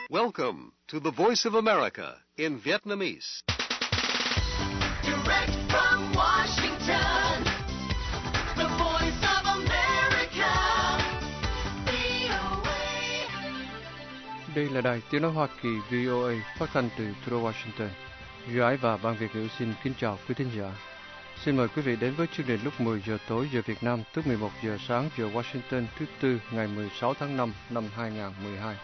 Welcome to the Voice of America in Vietnamese. Direct from Washington, the Voice of America, VOA. Đây là đài tiếng nói Hoa Kỳ VOA phát thanh từ thủ đô Washington. Duy Ái và Ban Việt ngữ xin kính chào quý thính giả. Xin mời quý vị đến với chương trình lúc 10 giờ tối giờ Việt Nam, tức 11 giờ sáng giờ Washington thứ Tư ngày 16 tháng 5 năm 2012.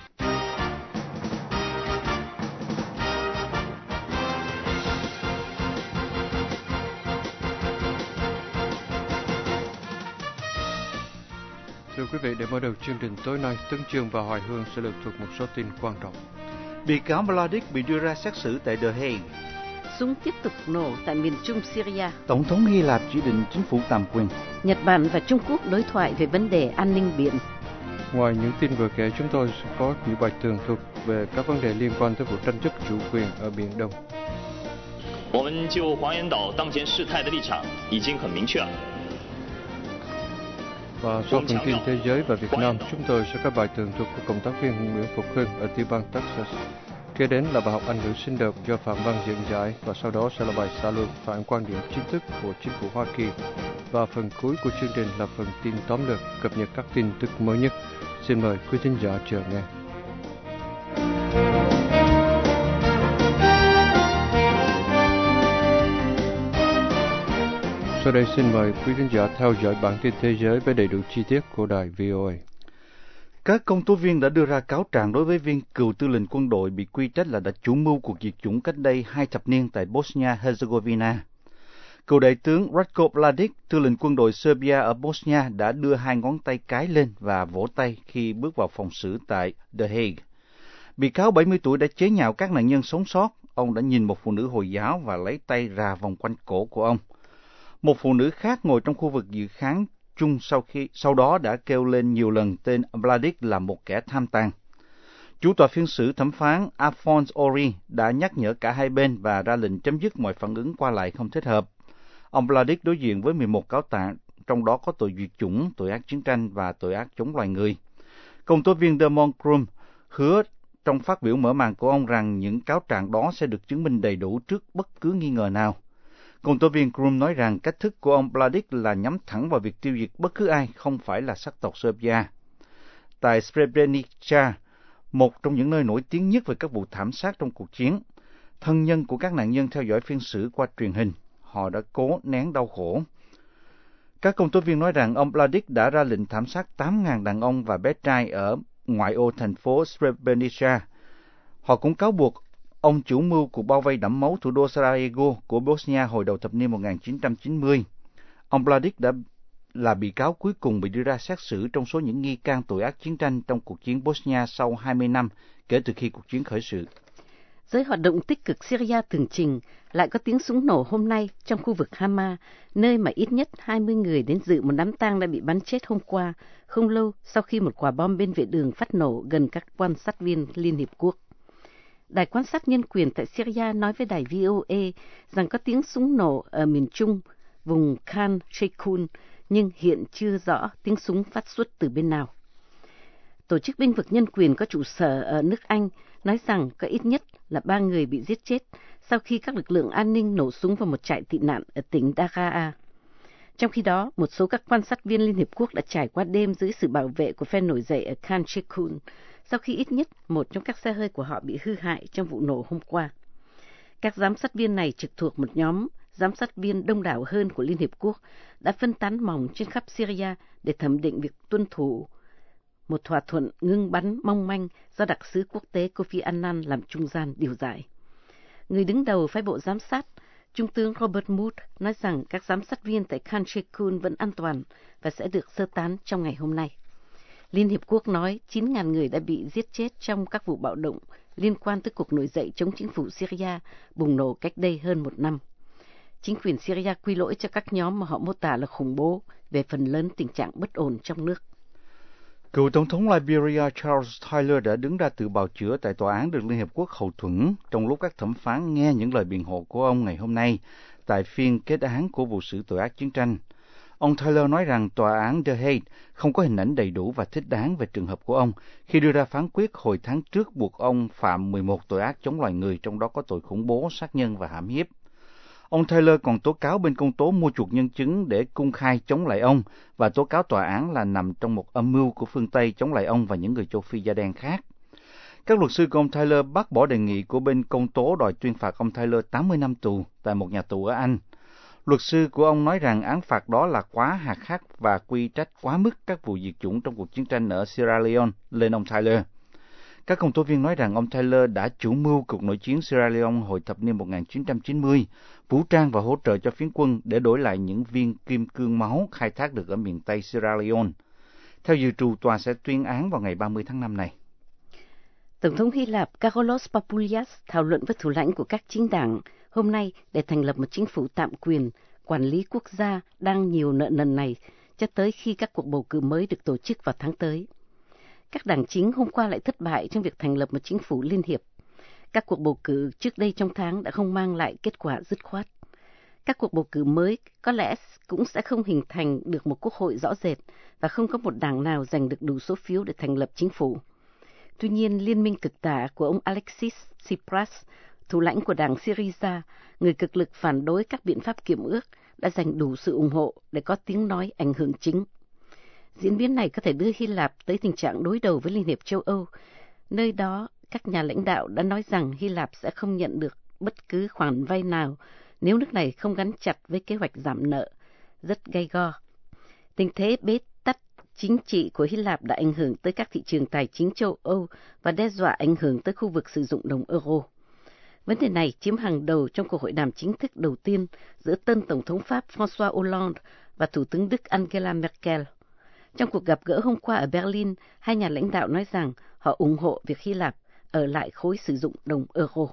Thưa quý vị, để mở đầu chương trình tối nay, Tấn Chương và Hoài Hương sẽ lược thuộc một số tin quan trọng. Bị cáo Mladic bị đưa ra xét xử tại The Hague. Súng tiếp tục nổ tại miền Trung Syria. Tổng thống Hy Lạp chỉ định chính phủ tạm quyền. Nhật Bản và Trung Quốc đối thoại về vấn đề an ninh biển. Ngoài những tin vừa kể, chúng tôi sẽ có những bài tường thuật về các vấn đề liên quan tới vụ tranh chấp chủ quyền ở Biển Đông. 我们就黄岩岛当前事态的立场已经很明确了。 Và sau phần tin thế giới và Việt Nam, chúng tôi sẽ có bài tường thuật của cộng tác viên Nguyễn Phục Hưng ở tiểu bang Texas. Kế đến là bài học Anh ngữ sinh động do Phạm Văn diễn giải, và sau đó sẽ là bài xã luận phản quan điểm chính thức của chính phủ Hoa Kỳ. Và phần cuối của chương trình là phần tin tóm lược cập nhật các tin tức mới nhất. Xin mời quý thính giả chờ nghe. Sau đây xin mời quý khán giả theo dõi bản tin thế giới với đầy đủ chi tiết của đài VOA. Các công tố viên đã đưa ra cáo trạng đối với viên cựu tư lệnh quân đội bị quy trách là đã chủ mưu cuộc diệt chủng cách đây 2 thập niên tại Bosnia-Herzegovina. Cựu đại tướng Ratko Mladic, tư lệnh quân đội Serbia ở Bosnia, đã đưa 2 ngón tay cái lên và vỗ tay khi bước vào phòng xử tại The Hague. Bị cáo 70 tuổi đã chế nhạo các nạn nhân sống sót. Ông đã nhìn một phụ nữ Hồi giáo và lấy tay rà vòng quanh cổ của ông. Một phụ nữ khác ngồi trong khu vực dự khán chung sau đó đã kêu lên nhiều lần tên Mladic là một kẻ tham tàn. Chủ tọa phiên xử thẩm phán Alphonse Ori đã nhắc nhở cả hai bên và ra lệnh chấm dứt mọi phản ứng qua lại không thích hợp. Ông Mladic đối diện với 11 cáo trạng, trong đó có tội diệt chủng, tội ác chiến tranh và tội ác chống loài người. Công tố viên Dermot Krum hứa trong phát biểu mở màn của ông rằng những cáo trạng đó sẽ được chứng minh đầy đủ trước bất cứ nghi ngờ nào. Công tố viên Krum nói rằng cách thức của ông Mladic là nhắm thẳng vào việc tiêu diệt bất cứ ai không phải là sắc tộc Serbia. Tại Srebrenica, một trong những nơi nổi tiếng nhất về các vụ thảm sát trong cuộc chiến, thân nhân của các nạn nhân theo dõi phiên xử qua truyền hình. Họ đã cố nén đau khổ. Các công tố viên nói rằng ông Mladic đã ra lệnh thảm sát 8.000 đàn ông và bé trai ở ngoại ô thành phố Srebrenica. Họ cũng cáo buộc ông chủ mưu cuộc bao vây đẫm máu thủ đô Sarajevo của Bosnia hồi đầu thập niên 1990. Ông Mladic đã là bị cáo cuối cùng bị đưa ra xét xử trong số những nghi can tội ác chiến tranh trong cuộc chiến Bosnia sau 20 năm kể từ khi cuộc chiến khởi sự. Giới hoạt động tích cực Syria tường trình lại có tiếng súng nổ hôm nay trong khu vực Hama, nơi mà ít nhất 20 người đến dự một đám tang đã bị bắn chết hôm qua, không lâu sau khi một quả bom bên vệ đường phát nổ gần các quan sát viên Liên Hiệp Quốc. Đài quan sát nhân quyền tại Syria nói với đài VOA rằng có tiếng súng nổ ở miền Trung, vùng Khan Sheikhoun, nhưng hiện chưa rõ tiếng súng phát xuất từ bên nào. Tổ chức bênh vực nhân quyền có trụ sở ở nước Anh nói rằng có ít nhất là 3 người bị giết chết sau khi các lực lượng an ninh nổ súng vào một trại tị nạn ở tỉnh Daraa. Trong khi đó, một số các quan sát viên Liên Hiệp Quốc đã trải qua đêm dưới sự bảo vệ của phe nổi dậy ở Khan Sheikhoun, sau khi ít nhất một trong các xe hơi của họ bị hư hại trong vụ nổ hôm qua. Các giám sát viên này trực thuộc một nhóm giám sát viên đông đảo hơn của Liên Hiệp Quốc đã phân tán mỏng trên khắp Syria để thẩm định việc tuân thủ một thỏa thuận ngưng bắn mong manh do đặc sứ quốc tế Kofi Annan làm trung gian điều giải. Người đứng đầu phái bộ giám sát, Trung tướng Robert Mood, nói rằng các giám sát viên tại Khan Sheikhoun vẫn an toàn và sẽ được sơ tán trong ngày hôm nay. Liên Hiệp Quốc nói 9.000 người đã bị giết chết trong các vụ bạo động liên quan tới cuộc nổi dậy chống chính phủ Syria bùng nổ cách đây hơn một năm. Chính quyền Syria quy lỗi cho các nhóm mà họ mô tả là khủng bố về phần lớn tình trạng bất ổn trong nước. Cựu Tổng thống Liberia Charles Taylor đã đứng ra tự bào chữa tại tòa án được Liên Hiệp Quốc hậu thuẫn trong lúc các thẩm phán nghe những lời biện hộ của ông ngày hôm nay tại phiên kết án của vụ xử tội ác chiến tranh. Ông Tyler nói rằng tòa án The Hague không có hình ảnh đầy đủ và thích đáng về trường hợp của ông khi đưa ra phán quyết hồi tháng trước buộc ông phạm 11 tội ác chống loài người, trong đó có tội khủng bố, sát nhân và hãm hiếp. Ông Tyler còn tố cáo bên công tố mua chuộc nhân chứng để công khai chống lại ông và tố cáo tòa án là nằm trong một âm mưu của phương Tây chống lại ông và những người châu Phi da đen khác. Các luật sư của ông Tyler bác bỏ đề nghị của bên công tố đòi tuyên phạt ông Tyler 80 năm tù tại một nhà tù ở Anh. Luật sư của ông nói rằng án phạt đó là quá hà khắc và quy trách quá mức các vụ diệt chủng trong cuộc chiến tranh ở Sierra Leone lên ông Tyler. Các công tố viên nói rằng ông Tyler đã chủ mưu cuộc nội chiến Sierra Leone hồi thập niên 1990, vũ trang và hỗ trợ cho phiến quân để đổi lại những viên kim cương máu khai thác được ở miền Tây Sierra Leone. Theo dự trù, tòa sẽ tuyên án vào ngày 30 tháng 5 này. Tổng thống Hy Lạp Karollos Papoulias thảo luận với thủ lãnh của các chính đảng hôm nay để thành lập một chính phủ tạm quyền quản lý quốc gia đang nhiều nợ nần này cho tới khi các cuộc bầu cử mới được tổ chức vào tháng tới. Các đảng chính hôm qua lại thất bại trong việc thành lập một chính phủ liên hiệp. Các cuộc bầu cử trước đây trong tháng đã không mang lại kết quả dứt khoát. Các cuộc bầu cử mới có lẽ cũng sẽ không hình thành được một quốc hội rõ rệt và không có một đảng nào giành được đủ số phiếu để thành lập chính phủ. Tuy nhiên, liên minh cực tả của ông Alexis Tsipras, thủ lãnh của đảng Syriza, người cực lực phản đối các biện pháp kiểm ước, đã giành đủ sự ủng hộ để có tiếng nói ảnh hưởng chính. Diễn biến này có thể đưa Hy Lạp tới tình trạng đối đầu với Liên hiệp châu Âu. Nơi đó, các nhà lãnh đạo đã nói rằng Hy Lạp sẽ không nhận được bất cứ khoản vay nào nếu nước này không gắn chặt với kế hoạch giảm nợ, rất gay go. Tình thế bế tắc chính trị của Hy Lạp đã ảnh hưởng tới các thị trường tài chính châu Âu và đe dọa ảnh hưởng tới khu vực sử dụng đồng euro. Vấn đề này chiếm hàng đầu trong cuộc hội đàm chính thức đầu tiên giữa tân Tổng thống Pháp François Hollande và Thủ tướng Đức Angela Merkel. Trong cuộc gặp gỡ hôm qua ở Berlin, hai nhà lãnh đạo nói rằng họ ủng hộ việc Hy Lạp ở lại khối sử dụng đồng euro.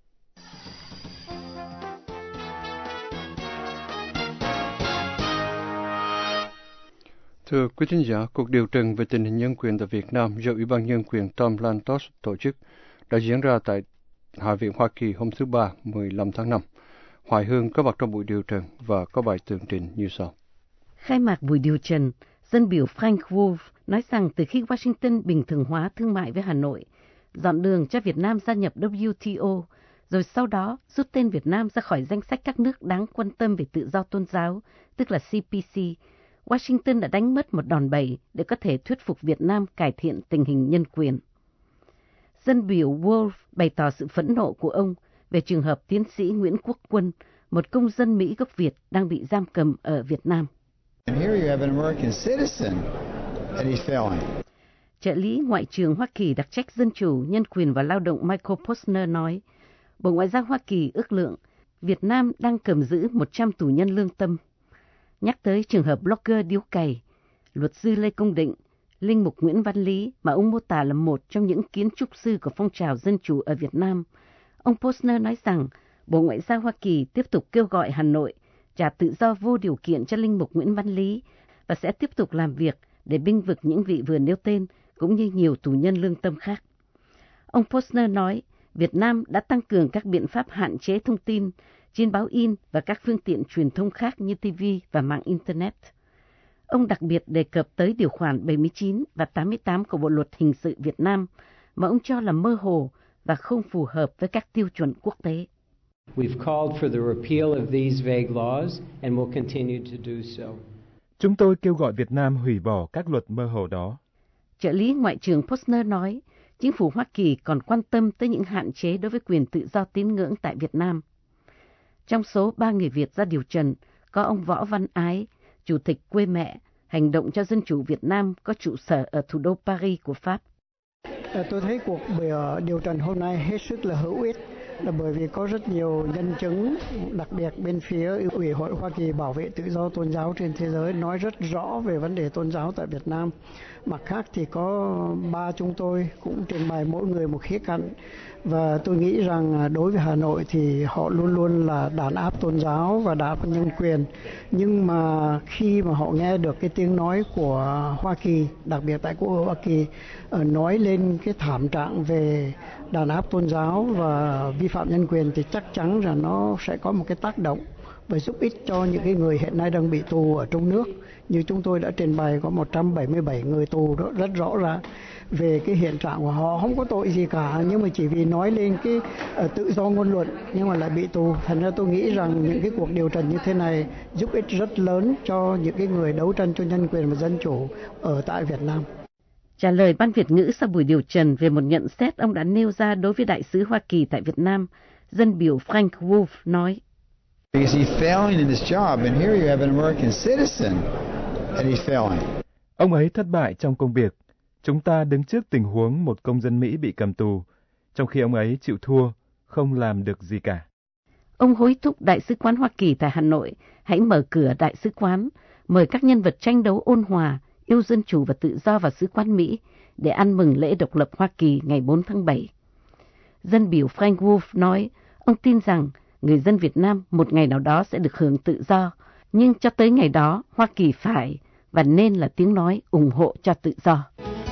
Thưa quý thính giả, cuộc điều trần về tình hình nhân quyền tại Việt Nam do Ủy ban Nhân quyền Tom Lantos tổ chức đã diễn ra tại Hạ viện Hoa Kỳ hôm thứ Ba, 15 tháng 5. Hoài Hương có mặt trong buổi điều trần và có bài tường trình như sau. Khai mạc buổi điều trần, dân biểu Frank Wolf nói rằng từ khi Washington bình thường hóa thương mại với Hà Nội, dọn đường cho Việt Nam gia nhập WTO, rồi sau đó rút tên Việt Nam ra khỏi danh sách các nước đáng quan tâm về tự do tôn giáo, tức là CPC, Washington đã đánh mất một đòn bẩy để có thể thuyết phục Việt Nam cải thiện tình hình nhân quyền. Dân biểu Wolf bày tỏ sự phẫn nộ của ông về trường hợp tiến sĩ Nguyễn Quốc Quân, một công dân Mỹ gốc Việt đang bị giam cầm ở Việt Nam. Trợ lý Ngoại trưởng Hoa Kỳ đặc trách Dân chủ, Nhân quyền và Lao động Michael Posner nói, Bộ Ngoại giao Hoa Kỳ ước lượng Việt Nam đang cầm giữ 100 tù nhân lương tâm. Nhắc tới trường hợp blogger điếu cày, luật sư Lê Công Định, linh mục Nguyễn Văn Lý mà ông mô tả là một trong những kiến trúc sư của phong trào dân chủ ở Việt Nam. Ông Posner nói rằng Bộ Ngoại giao Hoa Kỳ tiếp tục kêu gọi Hà Nội trả tự do vô điều kiện cho linh mục Nguyễn Văn Lý và sẽ tiếp tục làm việc để bênh vực những vị vừa nêu tên cũng như nhiều tù nhân lương tâm khác. Ông Posner nói Việt Nam đã tăng cường các biện pháp hạn chế thông tin trên báo in và các phương tiện truyền thông khác như TV và mạng Internet. Ông đặc biệt đề cập tới điều khoản 79 và 88 của Bộ Luật Hình sự Việt Nam mà ông cho là mơ hồ và không phù hợp với các tiêu chuẩn quốc tế. We've called for the repeal of these vague laws and will continue to do so. Chúng tôi kêu gọi Việt Nam hủy bỏ các luật mơ hồ đó. Trợ lý Ngoại trưởng Posner nói, chính phủ Hoa Kỳ còn quan tâm tới những hạn chế đối với quyền tự do tín ngưỡng tại Việt Nam. Trong số 3 người Việt ra điều trần, có ông Võ Văn Ái, Chủ tịch Quê Mẹ, Hành động cho Dân chủ Việt Nam có trụ sở ở thủ đô Paris của Pháp. Tôi thấy cuộc điều trần hôm nay hết sức là hữu ích, là bởi vì có rất nhiều nhân chứng, đặc biệt bên phía Ủy hội Hoa Kỳ bảo vệ tự do tôn giáo trên thế giới nói rất rõ về vấn đề tôn giáo tại Việt Nam. Mặt khác thì có ba chúng tôi cũng trình bày mỗi người một khía cạnh, và tôi nghĩ rằng đối với Hà Nội thì họ luôn luôn là đàn áp tôn giáo và đàn áp nhân quyền. Nhưng mà khi mà họ nghe được cái tiếng nói của Hoa Kỳ, đặc biệt tại Quốc hội Hoa Kỳ, nói lên cái thảm trạng về đàn áp tôn giáo và vi phạm nhân quyền thì chắc chắn là nó sẽ có một cái tác động và giúp ích cho những cái người hiện nay đang bị tù ở trong nước. như chúng tôi đã trình bày có 177 người tù đó, rất rõ ràng về cái hiện trạng của họ, không có tội gì cả, nhưng mà chỉ vì nói lên cái tự do ngôn luận nhưng mà lại bị tù. Thành ra tôi nghĩ rằng những cái cuộc điều trần như thế này giúp ích rất lớn cho những cái người đấu tranh cho nhân quyền và dân chủ ở tại Việt Nam. Trả lời Ban Việt ngữ sau buổi điều trần về một nhận xét ông đã nêu ra đối với đại sứ Hoa Kỳ tại Việt Nam, dân biểu Frank Wolf nói: Because he's failing in his job, and here you have an American citizen, and he's failing. Ông ấy thất bại trong công việc. Chúng ta đứng trước tình huống một công dân Mỹ bị cầm tù, trong khi ông ấy chịu thua, không làm được gì cả. Ông hối thúc Đại sứ quán Hoa Kỳ tại Hà Nội hãy mở cửa đại sứ quán, mời các nhân vật tranh đấu ôn hòa, yêu dân chủ và tự do vào sứ quán Mỹ để ăn mừng lễ độc lập Hoa Kỳ ngày 4 tháng 7. Dân biểu Frank Wolf nói, ông tin rằng người dân Việt Nam một ngày nào đó sẽ được hưởng tự do, nhưng cho tới ngày đó, Hoa Kỳ phải và nên là tiếng nói ủng hộ cho tự do.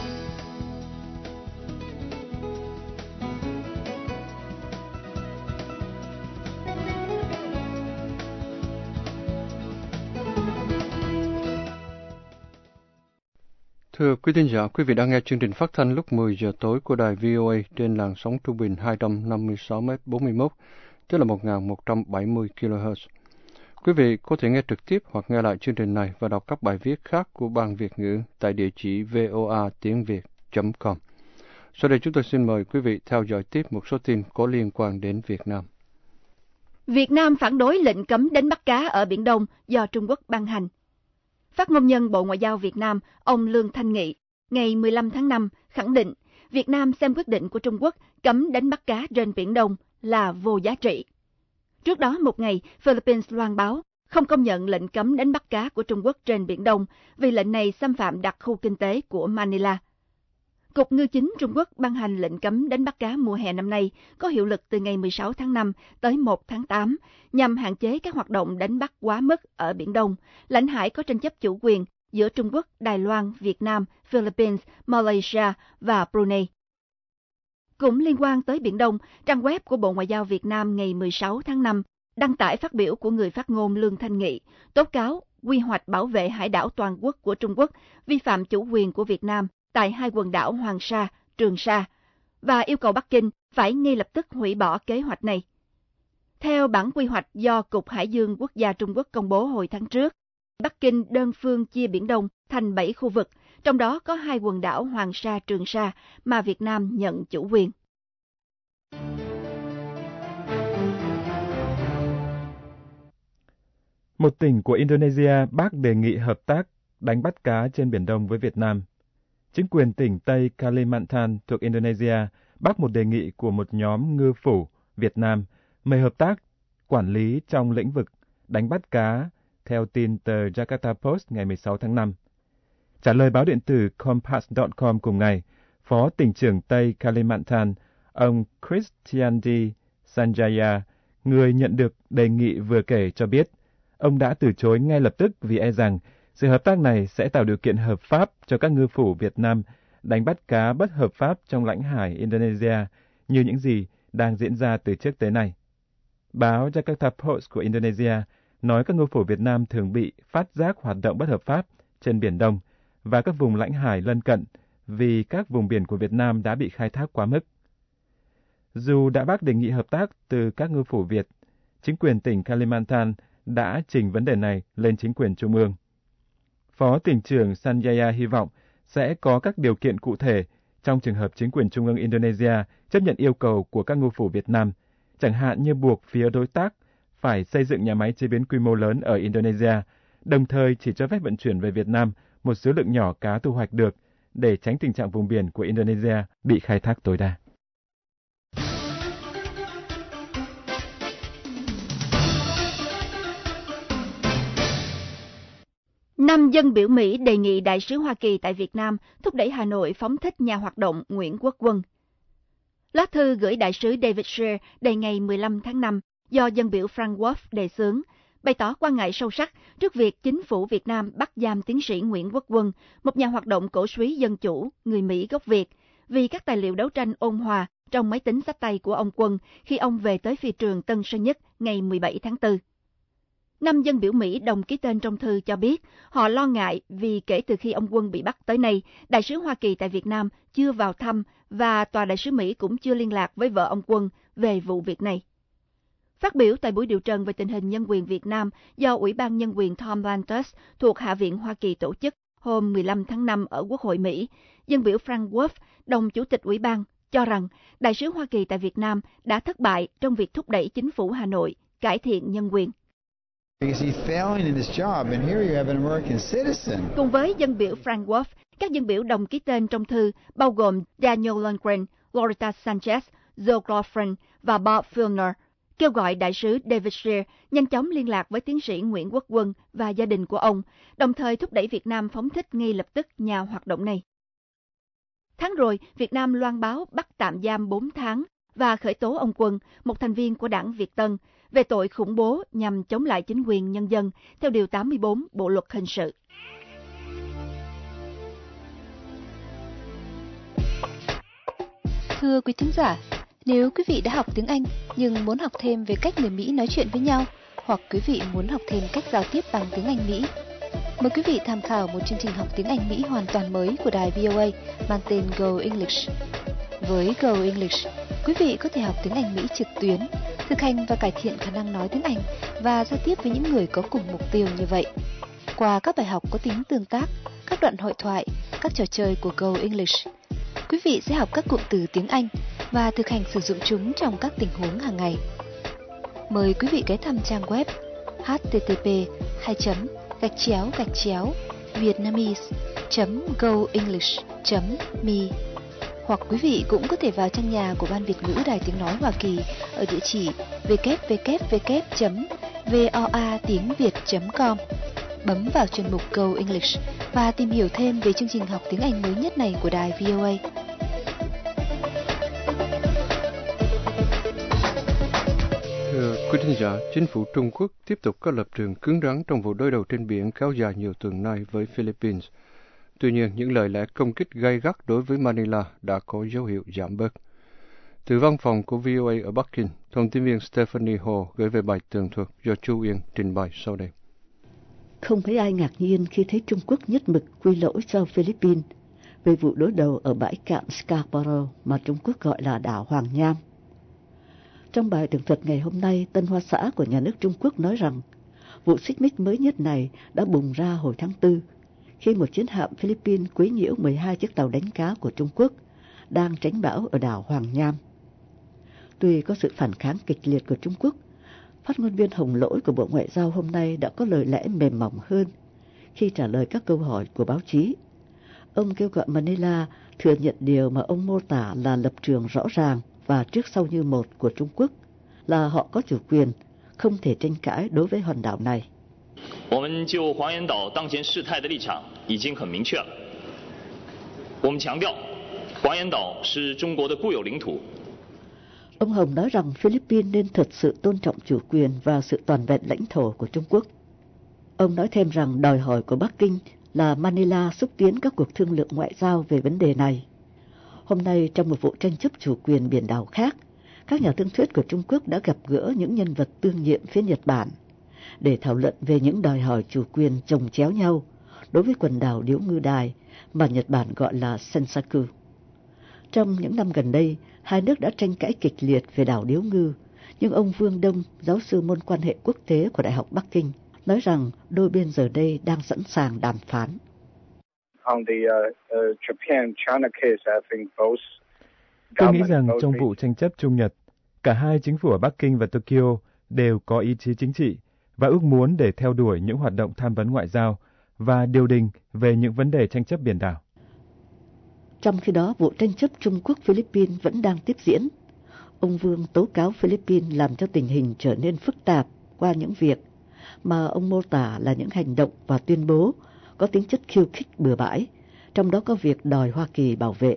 Thưa quý thính giả, quý vị đang nghe chương trình phát thanh lúc 10 giờ tối của đài VOA trên làn sóng trung bình 256m41, tức là 1170 kHz. Quý vị có thể nghe trực tiếp hoặc nghe lại chương trình này và đọc các bài viết khác của Ban Việt ngữ tại địa chỉ voatiengviet.com. Sau đây chúng tôi xin mời quý vị theo dõi tiếp một số tin có liên quan đến Việt Nam. Việt Nam phản đối lệnh cấm đánh bắt cá ở Biển Đông do Trung Quốc ban hành. Phát ngôn nhân Bộ Ngoại giao Việt Nam, ông Lương Thanh Nghị, ngày 15 tháng 5 khẳng định Việt Nam xem quyết định của Trung Quốc cấm đánh bắt cá trên Biển Đông là vô giá trị. Trước đó một ngày, Philippines loan báo không công nhận lệnh cấm đánh bắt cá của Trung Quốc trên Biển Đông vì lệnh này xâm phạm đặc khu kinh tế của Manila. Cục Ngư chính Trung Quốc ban hành lệnh cấm đánh bắt cá mùa hè năm nay có hiệu lực từ ngày 16 tháng 5 tới 1 tháng 8 nhằm hạn chế các hoạt động đánh bắt quá mức ở Biển Đông, lãnh hải có tranh chấp chủ quyền giữa Trung Quốc, Đài Loan, Việt Nam, Philippines, Malaysia và Brunei. Cũng liên quan tới Biển Đông, trang web của Bộ Ngoại giao Việt Nam ngày 16 tháng 5 đăng tải phát biểu của người phát ngôn Lương Thanh Nghị, tố cáo quy hoạch bảo vệ hải đảo toàn quốc của Trung Quốc vi phạm chủ quyền của Việt Nam tại hai quần đảo Hoàng Sa, Trường Sa, và yêu cầu Bắc Kinh phải ngay lập tức hủy bỏ kế hoạch này. Theo bản quy hoạch do Cục Hải dương Quốc gia Trung Quốc công bố hồi tháng trước, Bắc Kinh đơn phương chia Biển Đông thành 7 khu vực, trong đó có hai quần đảo Hoàng Sa, Trường Sa mà Việt Nam nhận chủ quyền. Một tỉnh của Indonesia bác đề nghị hợp tác đánh bắt cá trên Biển Đông với Việt Nam. Chính quyền tỉnh Tây Kalimantan thuộc Indonesia bác một đề nghị của một nhóm ngư phủ Việt Nam mời hợp tác quản lý trong lĩnh vực đánh bắt cá, theo tin tờ Jakarta Post ngày 16 tháng 5. Trả lời báo điện tử Kompas.com cùng ngày, Phó tỉnh trưởng Tây Kalimantan, ông Kristiandi Sanjaya, người nhận được đề nghị vừa kể cho biết, ông đã từ chối ngay lập tức vì e rằng sự hợp tác này sẽ tạo điều kiện hợp pháp cho các ngư phủ Việt Nam đánh bắt cá bất hợp pháp trong lãnh hải Indonesia như những gì đang diễn ra từ trước tới nay. Báo Jakarta Post của Indonesia nói các ngư phủ Việt Nam thường bị phát giác hoạt động bất hợp pháp trên Biển Đông và các vùng lãnh hải lân cận vì các vùng biển của Việt Nam đã bị khai thác quá mức. Dù đã bác đề nghị hợp tác từ các ngư phủ Việt, chính quyền tỉnh Kalimantan đã trình vấn đề này lên chính quyền trung ương. Phó tỉnh trưởng Sanjaya hy vọng sẽ có các điều kiện cụ thể trong trường hợp chính quyền trung ương Indonesia chấp nhận yêu cầu của các ngư phủ Việt Nam, chẳng hạn như buộc phía đối tác phải xây dựng nhà máy chế biến quy mô lớn ở Indonesia, đồng thời chỉ cho phép vận chuyển về Việt Nam một số lượng nhỏ cá thu hoạch được để tránh tình trạng vùng biển của Indonesia bị khai thác tối đa. Năm dân biểu Mỹ đề nghị Đại sứ Hoa Kỳ tại Việt Nam thúc đẩy Hà Nội phóng thích nhà hoạt động Nguyễn Quốc Quân. Lá thư gửi Đại sứ David Shear đề ngày 15 tháng 5 do dân biểu Frank Wolf đề xướng, bày tỏ quan ngại sâu sắc trước việc chính phủ Việt Nam bắt giam tiến sĩ Nguyễn Quốc Quân, một nhà hoạt động cổ súy dân chủ, người Mỹ gốc Việt, vì các tài liệu đấu tranh ôn hòa trong máy tính xách tay của ông Quân khi ông về tới phi trường Tân Sơn Nhất ngày 17 tháng 4. 5 dân biểu Mỹ đồng ký tên trong thư cho biết họ lo ngại vì kể từ khi ông Quân bị bắt tới nay, đại sứ Hoa Kỳ tại Việt Nam chưa vào thăm và tòa đại sứ Mỹ cũng chưa liên lạc với vợ ông Quân về vụ việc này. Phát biểu tại buổi điều trần về tình hình nhân quyền Việt Nam do Ủy ban Nhân quyền Tom Lantos thuộc Hạ viện Hoa Kỳ tổ chức hôm 15 tháng 5 ở Quốc hội Mỹ, dân biểu Frank Wolf, đồng chủ tịch Ủy ban, cho rằng đại sứ Hoa Kỳ tại Việt Nam đã thất bại trong việc thúc đẩy chính phủ Hà Nội cải thiện nhân quyền. Cùng với dân biểu Frank Wolf, các dân biểu đồng ký tên trong thư bao gồm Daniel Lundgren, Loretta Sanchez, Joe Glaufrin và Bob Filner, kêu gọi đại sứ David Shear nhanh chóng liên lạc với tiến sĩ Nguyễn Quốc Quân và gia đình của ông, đồng thời thúc đẩy Việt Nam phóng thích ngay lập tức nhà hoạt động này. Tháng rồi, Việt Nam loan báo bắt tạm giam 4 tháng và khởi tố ông Quân, một thành viên của đảng Việt Tân, về tội khủng bố nhằm chống lại chính quyền nhân dân theo Điều 84 Bộ Luật Hình sự. Thưa quý thính giả, nếu quý vị đã học tiếng Anh nhưng muốn học thêm về cách người Mỹ nói chuyện với nhau, hoặc quý vị muốn học thêm cách giao tiếp bằng tiếng Anh Mỹ, mời quý vị tham khảo một chương trình học tiếng Anh Mỹ hoàn toàn mới của đài VOA mang tên Go English. Với Go English, quý vị có thể học tiếng Anh Mỹ trực tuyến, thực hành và cải thiện khả năng nói tiếng Anh và giao tiếp với những người có cùng mục tiêu như vậy. Qua các bài học có tính tương tác, các đoạn hội thoại, các trò chơi của Go English, quý vị sẽ học các cụm từ tiếng Anh và thực hành sử dụng chúng trong các tình huống hàng ngày. Mời quý vị ghé thăm trang web http://vietnamese.goenglish.me, hoặc quý vị cũng có thể vào trang nhà của Ban Việt ngữ Đài Tiếng Nói Hoa Kỳ ở địa chỉ www.voatiengviet.com, bấm vào chuyên mục Go English và tìm hiểu thêm về chương trình học tiếng Anh mới nhất này của đài VOA. Thưa quý thính giả, chính phủ Trung Quốc tiếp tục có lập trường cứng rắn trong vụ đối đầu trên biển kéo dài nhiều tuần nay với Philippines. Tuy nhiên, những lời lẽ công kích gay gắt đối với Manila đã có dấu hiệu giảm bớt. Từ văn phòng của VOA ở Bắc Kinh, thông tin viên Stephanie Ho gửi về bài tường thuật do Chu Yên trình bày sau đây. Không thấy ai ngạc nhiên khi thấy Trung Quốc nhất mực quy lỗi cho Philippines về vụ đối đầu ở bãi cạn Scarborough mà Trung Quốc gọi là đảo Hoàng Nham. Trong bài tường thuật ngày hôm nay, Tân Hoa Xã của nhà nước Trung Quốc nói rằng vụ xích mích mới nhất này đã bùng ra hồi tháng 4, khi một chiến hạm Philippines quấy nhiễu 12 chiếc tàu đánh cá của Trung Quốc đang tránh bão ở đảo Hoàng Nham. Tuy có sự phản kháng kịch liệt của Trung Quốc, phát ngôn viên Hồng Lỗi của Bộ Ngoại giao hôm nay đã có lời lẽ mềm mỏng hơn khi trả lời các câu hỏi của báo chí. Ông kêu gọi Manila thừa nhận điều mà ông mô tả là lập trường rõ ràng và trước sau như một của Trung Quốc, là họ có chủ quyền, không thể tranh cãi đối với hòn đảo này. Ông Hồng nói rằng Philippines nên thật sự tôn trọng chủ quyền và sự toàn vẹn lãnh thổ của Trung Quốc. Ông nói thêm rằng đòi hỏi của Bắc Kinh là Manila xúc tiến các cuộc thương lượng ngoại giao về vấn đề này. Hôm nay, trong một vụ tranh chấp chủ quyền biển đảo khác, các nhà thương thuyết của Trung Quốc đã gặp gỡ những nhân vật tương nhiệm phía Nhật Bản để thảo luận về những đòi hỏi chủ quyền chồng chéo nhau đối với quần đảo Điếu Ngư Đài mà Nhật Bản gọi là Senkaku. Trong những năm gần đây, hai nước đã tranh cãi kịch liệt về đảo Điếu Ngư, nhưng ông Vương Đông, giáo sư môn quan hệ quốc tế của Đại học Bắc Kinh, nói rằng đôi bên giờ đây đang sẵn sàng đàm phán. Tôi nghĩ rằng trong vụ tranh chấp Trung-Nhật, cả hai chính phủ ở Bắc Kinh và Tokyo đều có ý chí chính trị và ước muốn để theo đuổi những hoạt động tham vấn ngoại giao và điều đình về những vấn đề tranh chấp biển đảo. Trong khi đó, vụ tranh chấp Trung Quốc-Philippines vẫn đang tiếp diễn. Ông Vương tố cáo Philippines làm cho tình hình trở nên phức tạp qua những việc mà ông mô tả là những hành động và tuyên bố có tính chất khiêu khích bừa bãi, trong đó có việc đòi Hoa Kỳ bảo vệ.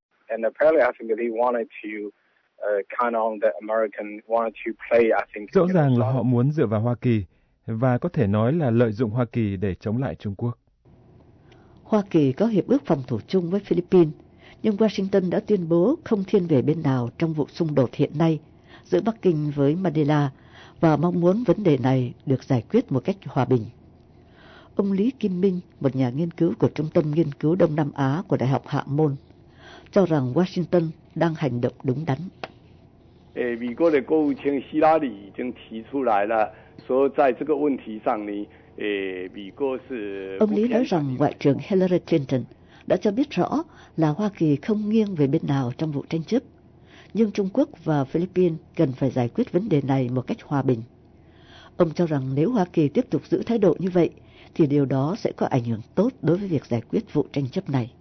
Rõ ràng là họ muốn dựa vào Hoa Kỳ và có thể nói là lợi dụng Hoa Kỳ để chống lại Trung Quốc. Hoa Kỳ có hiệp ước phòng thủ chung với Philippines, nhưng Washington đã tuyên bố không thiên về bên nào trong vụ xung đột hiện nay giữa Bắc Kinh với Manila và mong muốn vấn đề này được giải quyết một cách hòa bình. Ông Lý Kim Minh, một nhà nghiên cứu của Trung tâm Nghiên cứu Đông Nam Á của Đại học Hạ Môn, cho rằng Washington đang hành động đúng đắn. Ông Lý nói rằng Ngoại trưởng Hillary Clinton đã cho biết rõ là Hoa Kỳ không nghiêng về bên nào trong vụ tranh chấp, nhưng Trung Quốc và Philippines cần phải giải quyết vấn đề này một cách hòa bình. Ông cho rằng nếu Hoa Kỳ tiếp tục giữ thái độ như vậy, thì điều đó sẽ có ảnh hưởng tốt đối với việc giải quyết vụ tranh chấp này.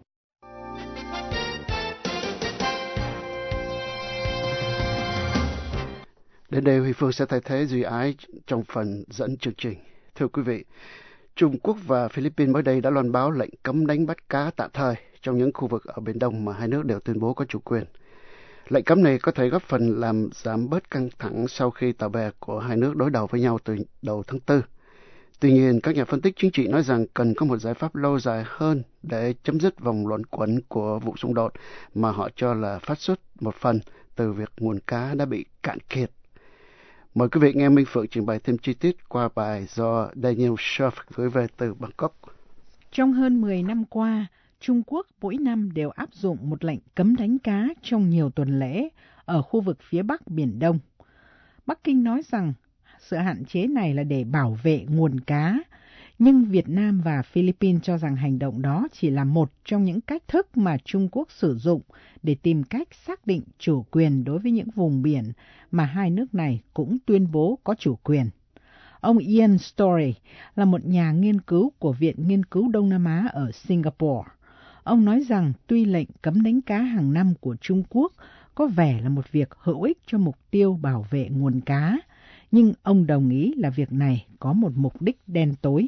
Đến đây Huy Phương sẽ thay thế Duy Ái trong phần dẫn chương trình. Thưa quý vị, Trung Quốc và Philippines mới đây đã loan báo lệnh cấm đánh bắt cá tạm thời trong những khu vực ở Biển Đông mà hai nước đều tuyên bố có chủ quyền. Lệnh cấm này có thể góp phần làm giảm bớt căng thẳng sau khi tàu bè của hai nước đối đầu với nhau từ đầu tháng 4. Tuy nhiên, các nhà phân tích chính trị nói rằng cần có một giải pháp lâu dài hơn để chấm dứt vòng luẩn quẩn của vụ xung đột mà họ cho là phát xuất một phần từ việc nguồn cá đã bị cạn kiệt. Mời quý vị nghe Minh Phượng trình bày thêm chi tiết qua bài do Daniel Scherf gửi về từ Bangkok. Trong hơn 10 năm qua, Trung Quốc mỗi năm đều áp dụng một lệnh cấm đánh cá trong nhiều tuần lễ ở khu vực phía Bắc Biển Đông. Bắc Kinh nói rằng sự hạn chế này là để bảo vệ nguồn cá, nhưng Việt Nam và Philippines cho rằng hành động đó chỉ là một trong những cách thức mà Trung Quốc sử dụng để tìm cách xác định chủ quyền đối với những vùng biển mà hai nước này cũng tuyên bố có chủ quyền. Ông Ian Story là một nhà nghiên cứu của Viện Nghiên cứu Đông Nam Á ở Singapore. Ông nói rằng tuy lệnh cấm đánh cá hàng năm của Trung Quốc có vẻ là một việc hữu ích cho mục tiêu bảo vệ nguồn cá, nhưng ông đồng ý là việc này có một mục đích đen tối.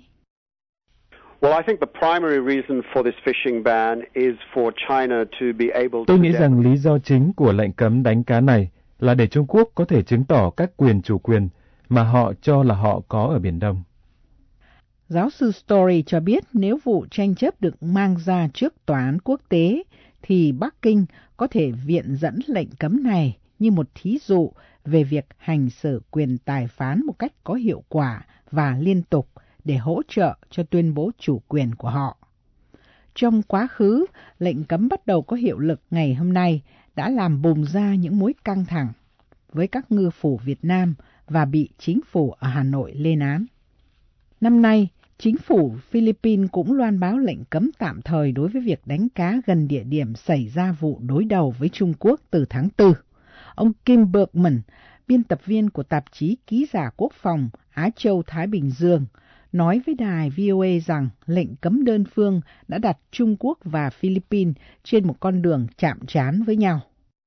Tôi nghĩ rằng lý do chính của lệnh cấm đánh cá này là để Trung Quốc có thể chứng tỏ các quyền chủ quyền mà họ cho là họ có ở Biển Đông. Giáo sư Story cho biết nếu vụ tranh chấp được mang ra trước tòa án quốc tế, thì Bắc Kinh có thể viện dẫn lệnh cấm này như một thí dụ về việc hành xử quyền tài phán một cách có hiệu quả và liên tục để hỗ trợ cho tuyên bố chủ quyền của họ. Trong quá khứ, lệnh cấm bắt đầu có hiệu lực ngày hôm nay đã làm bùng ra những mối căng thẳng với các ngư phủ Việt Nam và bị chính phủ ở Hà Nội lên án. Năm nay, chính phủ Philippines cũng loan báo lệnh cấm tạm thời đối với việc đánh cá gần địa điểm xảy ra vụ đối đầu với Trung Quốc từ tháng 4. Ông Kim Bergman, biên tập viên của tạp chí Ký giả Quốc phòng Á Châu Thái Bình Dương, nói với đài VOA rằng lệnh cấm đơn phương đã đặt Trung Quốc và Philippines trên một con đường chạm trán với nhau.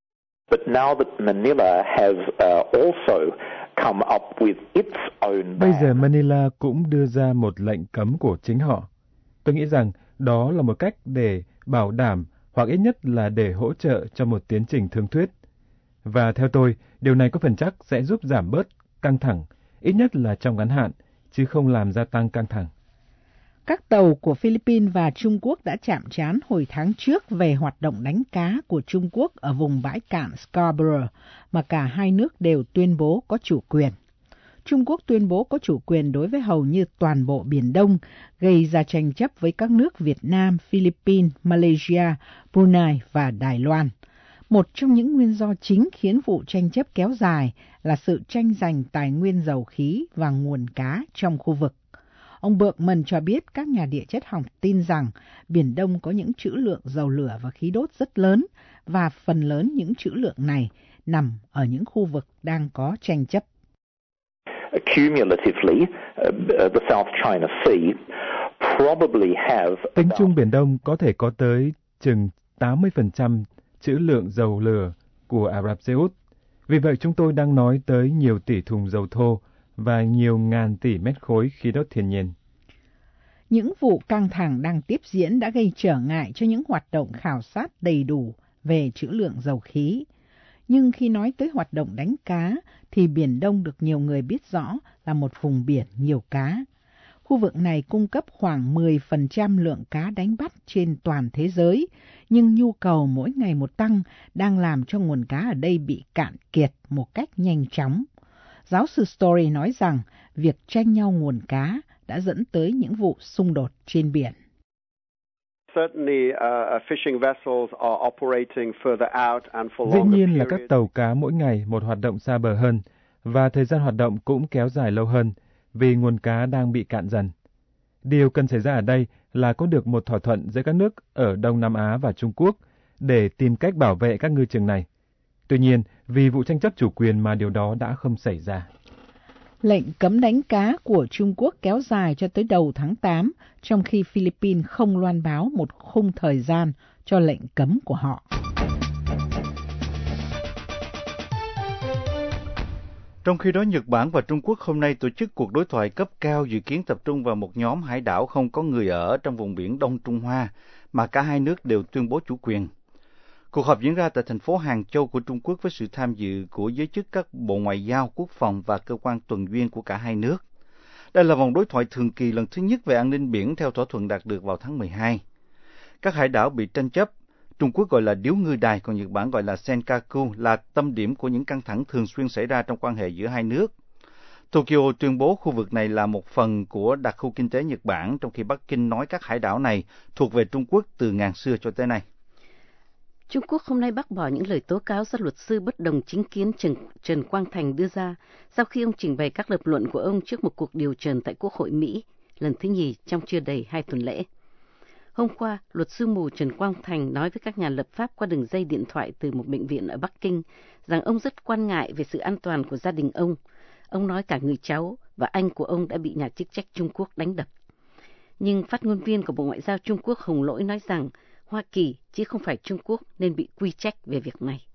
Bây giờ Manila cũng đưa ra một lệnh cấm của chính họ. Tôi nghĩ rằng đó là một cách để bảo đảm hoặc ít nhất là để hỗ trợ cho một tiến trình thương thuyết. Và theo tôi, điều này có phần chắc sẽ giúp giảm bớt căng thẳng, ít nhất là trong ngắn hạn, chứ không làm gia tăng căng thẳng. Các tàu của Philippines và Trung Quốc đã chạm trán hồi tháng trước về hoạt động đánh cá của Trung Quốc ở vùng bãi cạn Scarborough, mà cả hai nước đều tuyên bố có chủ quyền. Trung Quốc tuyên bố có chủ quyền đối với hầu như toàn bộ Biển Đông, gây ra tranh chấp với các nước Việt Nam, Philippines, Malaysia, Brunei và Đài Loan. Một trong những nguyên do chính khiến vụ tranh chấp kéo dài là sự tranh giành tài nguyên dầu khí và nguồn cá trong khu vực. Ông Bergman cho biết các nhà địa chất học tin rằng Biển Đông có những trữ lượng dầu lửa và khí đốt rất lớn, và phần lớn những trữ lượng này nằm ở những khu vực đang có tranh chấp. Tính chung Biển Đông có thể có tới chừng 80% trữ lượng dầu lửa của Ả Rập Xê Út. Vì vậy chúng tôi đang nói tới nhiều tỷ thùng dầu thô và nhiều ngàn tỷ mét khối khí đốt thiên nhiên. Những vụ căng thẳng đang tiếp diễn đã gây trở ngại cho những hoạt động khảo sát đầy đủ về trữ lượng dầu khí. Nhưng khi nói tới hoạt động đánh cá, thì Biển Đông được nhiều người biết rõ là một vùng biển nhiều cá. Khu vực này cung cấp khoảng 10% lượng cá đánh bắt trên toàn thế giới, nhưng nhu cầu mỗi ngày một tăng đang làm cho nguồn cá ở đây bị cạn kiệt một cách nhanh chóng. Giáo sư Story nói rằng việc tranh nhau nguồn cá đã dẫn tới những vụ xung đột trên biển. Dĩ nhiên là các tàu cá mỗi ngày một hoạt động xa bờ hơn, và thời gian hoạt động cũng kéo dài lâu hơn, vì nguồn cá đang bị cạn dần. Điều cần xảy ra ở đây là có được một thỏa thuận giữa các nước ở Đông Nam Á và Trung Quốc để tìm cách bảo vệ các ngư trường này. Tuy nhiên, vì vụ tranh chấp chủ quyền mà điều đó đã không xảy ra. Lệnh cấm đánh cá của Trung Quốc kéo dài cho tới đầu tháng 8, trong khi Philippines không loan báo một khung thời gian cho lệnh cấm của họ. Trong khi đó, Nhật Bản và Trung Quốc hôm nay tổ chức cuộc đối thoại cấp cao dự kiến tập trung vào một nhóm hải đảo không có người ở trong vùng biển Đông Trung Hoa, mà cả hai nước đều tuyên bố chủ quyền. Cuộc họp diễn ra tại thành phố Hàng Châu của Trung Quốc với sự tham dự của giới chức các bộ ngoại giao, quốc phòng và cơ quan tuần duyên của cả hai nước. Đây là vòng đối thoại thường kỳ lần thứ nhất về an ninh biển theo thỏa thuận đạt được vào tháng 12. Các hải đảo bị tranh chấp, Trung Quốc gọi là điếu ngư đài, còn Nhật Bản gọi là Senkaku, là tâm điểm của những căng thẳng thường xuyên xảy ra trong quan hệ giữa hai nước. Tokyo tuyên bố khu vực này là một phần của đặc khu kinh tế Nhật Bản, trong khi Bắc Kinh nói các hải đảo này thuộc về Trung Quốc từ ngàn xưa cho tới nay. Trung Quốc hôm nay bác bỏ những lời tố cáo do luật sư bất đồng chính kiến Trần Quang Thành đưa ra sau khi ông trình bày các lập luận của ông trước một cuộc điều trần tại Quốc hội Mỹ, lần thứ nhì trong chưa đầy 2 tuần lễ. Hôm qua, luật sư mù Trần Quang Thành nói với các nhà lập pháp qua đường dây điện thoại từ một bệnh viện ở Bắc Kinh rằng ông rất quan ngại về sự an toàn của gia đình ông. Ông nói cả người cháu và anh của ông đã bị nhà chức trách Trung Quốc đánh đập. Nhưng phát ngôn viên của Bộ Ngoại giao Trung Quốc Hồng Lỗi nói rằng Hoa Kỳ chứ không phải Trung Quốc nên bị quy trách về việc này.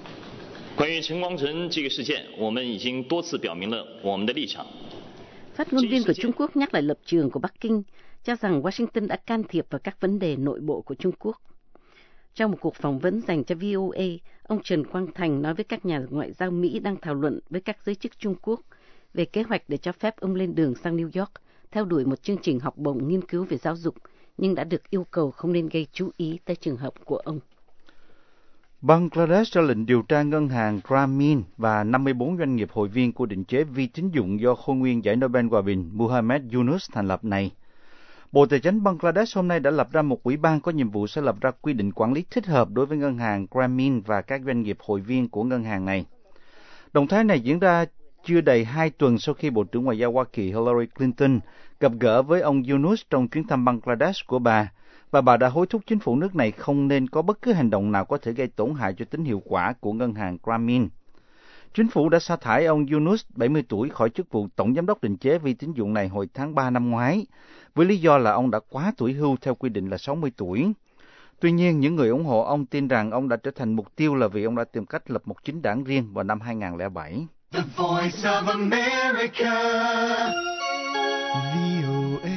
Phát ngôn viên của Trung Quốc nhắc lại lập trường của Bắc Kinh, cho rằng Washington đã can thiệp vào các vấn đề nội bộ của Trung Quốc. Trong một cuộc phỏng vấn dành cho VOA, ông Trần Quang Thành nói với các nhà ngoại giao Mỹ đang thảo luận với các giới chức Trung Quốc về kế hoạch để cho phép ông lên đường sang New York, theo đuổi một chương trình học bổng nghiên cứu về giáo dục, nhưng đã được yêu cầu không nên gây chú ý tới trường hợp của ông. Bangladesh ra lệnh điều tra ngân hàng Grameen và 54 doanh nghiệp hội viên của định chế vi tín dụng do khôi nguyên giải Nobel Hòa bình Muhammad Yunus thành lập này. Bộ Tài chính Bangladesh hôm nay đã lập ra một ủy ban có nhiệm vụ sẽ lập ra quy định quản lý thích hợp đối với ngân hàng Grameen và các doanh nghiệp hội viên của ngân hàng này. Động thái này diễn ra chưa đầy 2 tuần sau khi Bộ trưởng Ngoại giao Hoa Kỳ Hillary Clinton gặp gỡ với ông Yunus trong chuyến thăm Bangladesh của bà, và bà đã hối thúc chính phủ nước này không nên có bất cứ hành động nào có thể gây tổn hại cho tính hiệu quả của ngân hàng Grameen. Chính phủ đã sa thải ông Yunus, 70 tuổi, khỏi chức vụ tổng giám đốc định chế vi tín dụng này hồi tháng 3 năm ngoái, với lý do là ông đã quá tuổi hưu theo quy định là 60 tuổi. Tuy nhiên, những người ủng hộ ông tin rằng ông đã trở thành mục tiêu là vì ông đã tìm cách lập một chính đảng riêng vào năm 2007. The Voice of America. VOA.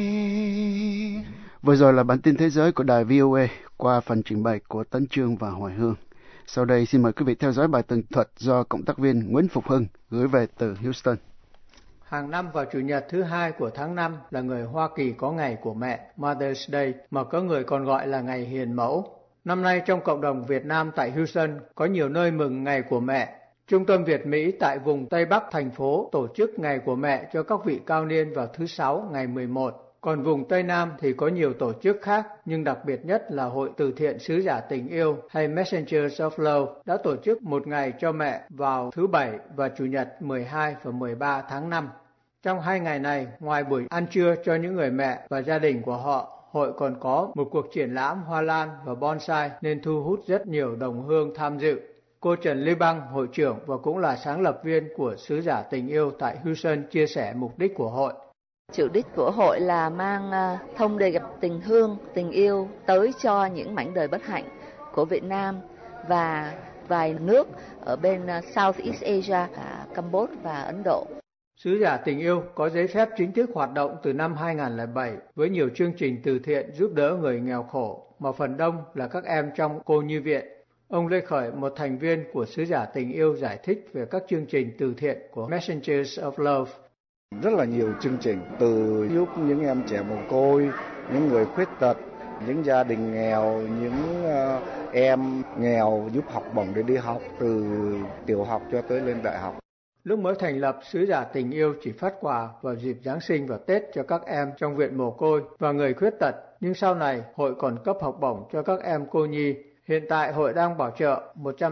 Vừa rồi là bản tin thế giới của đài VOA qua phần trình bày của Tấn Chương và Hoài Hương. Sau đây xin mời quý vị theo dõi bài tường thuật do cộng tác viên Nguyễn Phục Hưng gửi về từ Houston. Hàng năm vào Chủ nhật thứ 2 của tháng 5 là người Hoa Kỳ có ngày của mẹ, Mother's Day, mà có người còn gọi là ngày hiền mẫu. Năm nay trong cộng đồng Việt Nam tại Houston có nhiều nơi mừng ngày của mẹ. Trung tâm Việt Mỹ tại vùng Tây Bắc thành phố tổ chức ngày của mẹ cho các vị cao niên vào thứ Sáu ngày 11. Còn vùng Tây Nam thì có nhiều tổ chức khác, nhưng đặc biệt nhất là Hội Từ thiện Sứ giả Tình yêu hay Messengers of Love đã tổ chức một ngày cho mẹ vào thứ Bảy và Chủ nhật 12 và 13 tháng 5. Trong 2 ngày này, ngoài buổi ăn trưa cho những người mẹ và gia đình của họ, hội còn có một cuộc triển lãm hoa lan và bonsai nên thu hút rất nhiều đồng hương tham dự. Cô Trần Lê Băng, hội trưởng và cũng là sáng lập viên của Sứ giả Tình yêu tại Houston chia sẻ mục đích của hội. Chủ đích của hội là mang thông điệp tình thương, tình yêu tới cho những mảnh đời bất hạnh của Việt Nam và vài nước ở bên Southeast Asia, Campuchia và Ấn Độ. Sứ giả Tình yêu có giấy phép chính thức hoạt động từ năm 2007 với nhiều chương trình từ thiện giúp đỡ người nghèo khổ, mà phần đông là các em trong cô nhi viện. Ông Lê Khởi, một thành viên của Sứ giả Tình yêu, giải thích về các chương trình từ thiện của Messengers of Love. Rất là nhiều chương trình từ giúp những em trẻ mồ côi, những người khuyết tật, những gia đình nghèo, những em nghèo giúp học bổng để đi học từ tiểu học cho tới lên đại học. Lúc mới thành lập, Sứ giả tình yêu chỉ phát quà vào dịp Giáng sinh và Tết cho các em trong viện mồ côi và người khuyết tật. Nhưng sau này, hội còn cấp học bổng cho các em cô nhi. Hiện tại, hội đang bảo trợ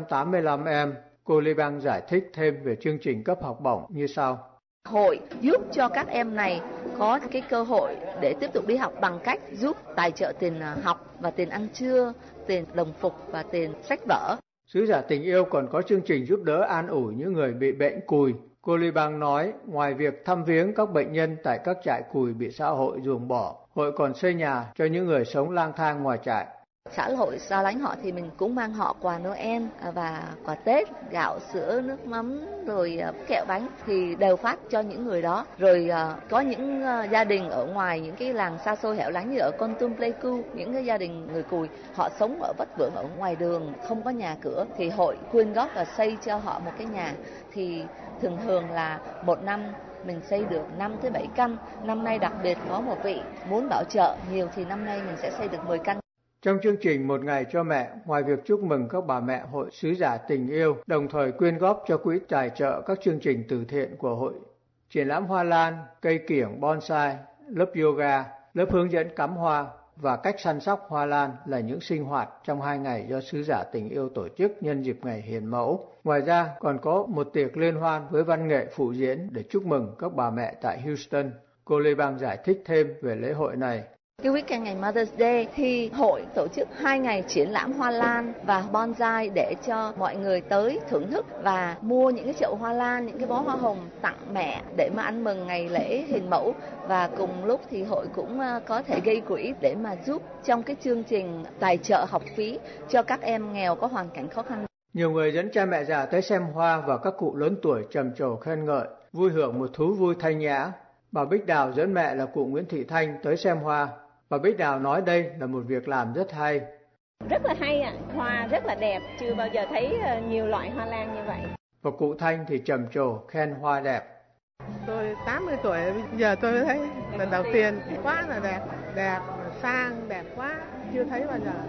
185 em. Cô Lê Bang giải thích thêm về chương trình cấp học bổng như sau. Hội giúp cho các em này có cái cơ hội để tiếp tục đi học bằng cách giúp tài trợ tiền học và tiền ăn trưa, tiền đồng phục và tiền sách vở. Sứ giả tình yêu còn có chương trình giúp đỡ an ủi những người bị bệnh cùi. Cô Ly Bang nói, ngoài việc thăm viếng các bệnh nhân tại các trại cùi bị xã hội ruồng bỏ, hội còn xây nhà cho những người sống lang thang ngoài trại. Xã hội xa lánh họ thì mình cũng mang họ quà Noel và quà Tết, gạo, sữa, nước mắm, rồi kẹo bánh thì đều phát cho những người đó. Rồi có những gia đình ở ngoài những cái làng xa xôi hẻo lánh như ở Kon Tum Pleiku, những cái gia đình người Cùi, họ sống ở vất vưởng ở ngoài đường, không có nhà cửa thì hội quyên góp và xây cho họ một cái nhà. Thì thường là một năm mình xây được 5 tới 7 căn. Năm nay đặc biệt có một vị muốn bảo trợ nhiều thì năm nay mình sẽ xây được 10 căn. Trong chương trình Một Ngày Cho Mẹ, ngoài việc chúc mừng các bà mẹ hội Sứ giả tình yêu, đồng thời quyên góp cho quỹ tài trợ các chương trình từ thiện của hội, triển lãm hoa lan, cây kiểng bonsai, lớp yoga, lớp hướng dẫn cắm hoa và cách săn sóc hoa lan là những sinh hoạt trong 2 ngày do Sứ giả tình yêu tổ chức nhân dịp Ngày Hiến Mẫu. Ngoài ra, còn có một tiệc liên hoan với văn nghệ phụ diễn để chúc mừng các bà mẹ tại Houston. Cô Lê Bang giải thích thêm về lễ hội này. Cái weekend ngày Mother's Day thì hội tổ chức 2 ngày triển lãm hoa lan và bonsai để cho mọi người tới thưởng thức và mua những cái chậu hoa lan, những cái bó hoa hồng tặng mẹ để mà ăn mừng ngày lễ Hiến Mẫu. Và cùng lúc thì hội cũng có thể gây quỹ để mà giúp trong cái chương trình tài trợ học phí cho các em nghèo có hoàn cảnh khó khăn. Nhiều người dẫn cha mẹ già tới xem hoa và các cụ lớn tuổi trầm trồ khen ngợi, vui hưởng một thú vui thanh nhã. Bà Bích Đào dẫn mẹ là cụ Nguyễn Thị Thanh tới xem hoa. Bà Bích Đào nói đây là một việc làm rất hay. Rất là hay ạ, hoa rất là đẹp, chưa bao giờ thấy nhiều loại hoa lan như vậy. Và cụ Thanh thì trầm trồ khen hoa đẹp. Tôi 80 tuổi, giờ tôi thấy lần đầu tiên quá là đẹp, đẹp, sang, đẹp quá, chưa thấy bao giờ.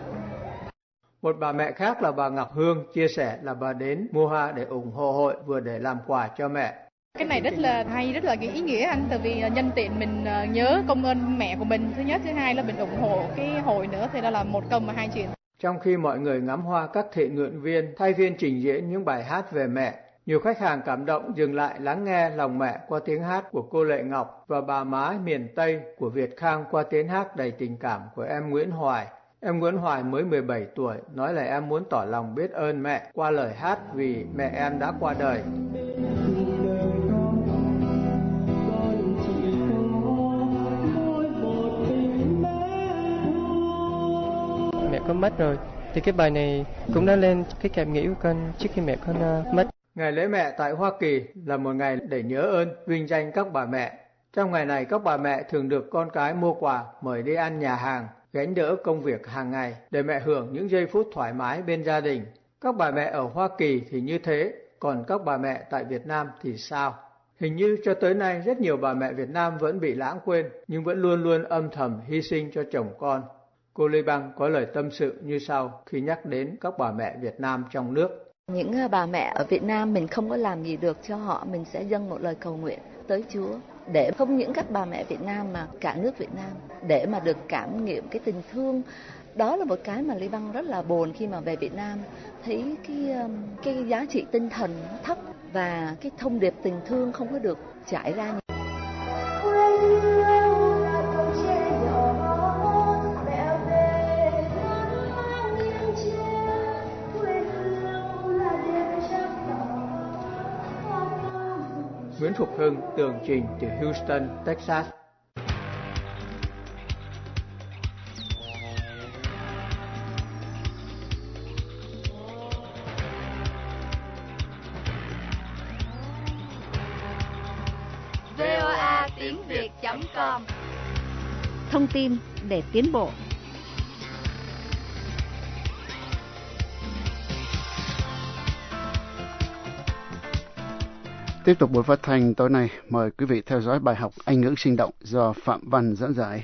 Một bà mẹ khác là bà Ngọc Hương chia sẻ là bà đến mua hoa để ủng hộ hội vừa để làm quà cho mẹ. Cái này rất là hay, rất là ý nghĩa anh, tại vì nhân tiện mình nhớ công ơn mẹ của mình, thứ nhất, thứ hai là mình ủng hộ cái hội nữa, thì đó là một công mà hai chuyện. Trong khi mọi người ngắm hoa, các thiện nguyện viên thay phiên trình diễn những bài hát về mẹ. Nhiều khách hàng cảm động dừng lại lắng nghe lòng mẹ qua tiếng hát của cô Lệ Ngọc và bà má miền Tây của Việt Khang qua tiếng hát đầy tình cảm của em Nguyễn Hoài. Em Nguyễn Hoài mới 17 tuổi, nói là em muốn tỏ lòng biết ơn mẹ qua lời hát vì mẹ em đã qua đời. Mẹ con mất rồi, thì cái bài này cũng đã lên cái cảm nghĩ của con trước khi mẹ con mất. Ngày lễ mẹ tại Hoa Kỳ là một ngày để nhớ ơn, vinh danh các bà mẹ. Trong ngày này, các bà mẹ thường được con cái mua quà, mời đi ăn nhà hàng, gánh đỡ công việc hàng ngày để mẹ hưởng những giây phút thoải mái bên gia đình. Các bà mẹ ở Hoa Kỳ thì như thế, còn các bà mẹ tại Việt Nam thì sao? Hình như cho tới nay rất nhiều bà mẹ Việt Nam vẫn bị lãng quên, nhưng vẫn luôn luôn âm thầm hy sinh cho chồng con. Cô Lê Bang có lời tâm sự như sau khi nhắc đến các bà mẹ Việt Nam trong nước. Những bà mẹ ở Việt Nam mình không có làm gì được cho họ, mình sẽ dâng một lời cầu nguyện tới Chúa. Để không những các bà mẹ Việt Nam mà cả nước Việt Nam, để mà được cảm nghiệm cái tình thương. Đó là một cái mà Lê Bang rất là buồn khi mà về Việt Nam, thấy cái giá trị tinh thần thấp và cái thông điệp tình thương không có được trải ra. Nguyễn Phục Hưng tường trình từ Houston, Texas. VOA tiếng Việt.com Thông tin để tiến bộ. Tiếp tục buổi phát thanh tối nay, mời quý vị theo dõi bài học Anh ngữ sinh động do Phạm Văn dẫn giải.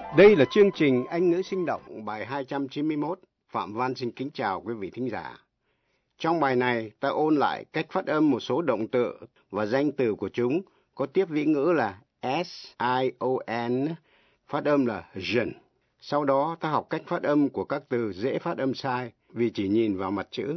Đây là chương trình Anh ngữ sinh động bài 291. Phạm Văn xin kính chào quý vị thính giả. Trong bài này, ta ôn lại cách phát âm một số động từ và danh từ của chúng có tiếp vĩ ngữ là S-I-O-N, phát âm là dần. Sau đó, ta học cách phát âm của các từ dễ phát âm sai vì chỉ nhìn vào mặt chữ.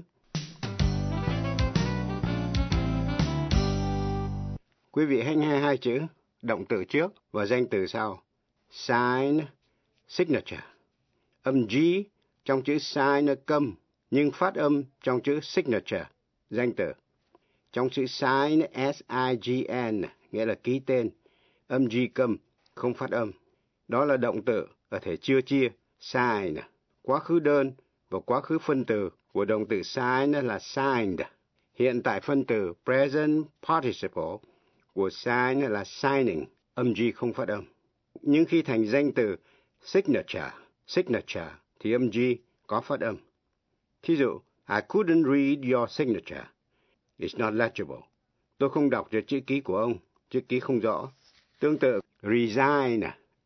Quý vị hãy nghe hai chữ, động từ trước và danh từ sau. Sign, signature. Âm G trong chữ sign câm, nhưng phát âm trong chữ signature, danh từ. Trong chữ sign, S-I-G-N, nghĩa là ký tên, âm G câm, không phát âm. Đó là động từ ở thể chưa chia, sign. Quá khứ đơn và quá khứ phân từ của động từ sign là signed. Hiện tại phân từ present participle của sign là signing, âm G không phát âm. Nhưng khi thành danh từ signature thì âm G có phát âm. Thí dụ, I couldn't read your signature. It's not legible. Tôi không đọc được chữ ký của ông, chữ ký không rõ. Tương tự, resign,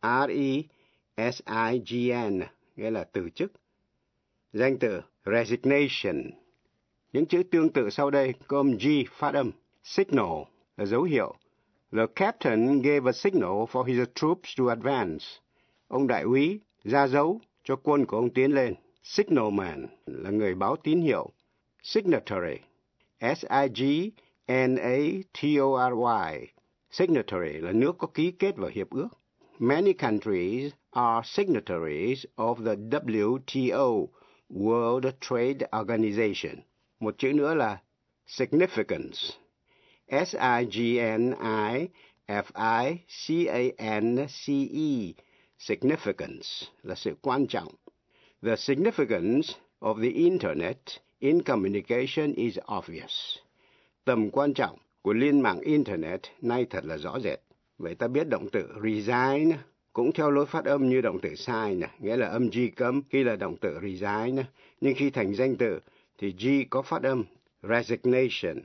R-E-S-I-G-N, nghĩa là từ chức. Danh từ resignation. Những chữ tương tự sau đây có âm G phát âm. Signal là dấu hiệu. The captain gave a signal for his troops to advance. Ông đại úy ra dấu cho quân của ông tiến lên. Signalman là người báo tín hiệu. Signatory, S-I-G-N-A-T-O-R-Y. Signatory là nước có ký kết vào hiệp ước. Many countries are signatories of the WTO, World Trade Organization. Một chữ nữa là significance. S-I-G-N-I-F-I-C-A-N-C-E. Significance là sự quan trọng. The significance of the Internet in communication is obvious. Tầm quan trọng của liên mạng Internet nay thật là rõ rệt. Vậy ta biết động từ resign cũng theo lối phát âm như động từ sign, nghĩa là âm G cấm khi là động từ resign, nhưng khi thành danh từ thì G có phát âm resignation.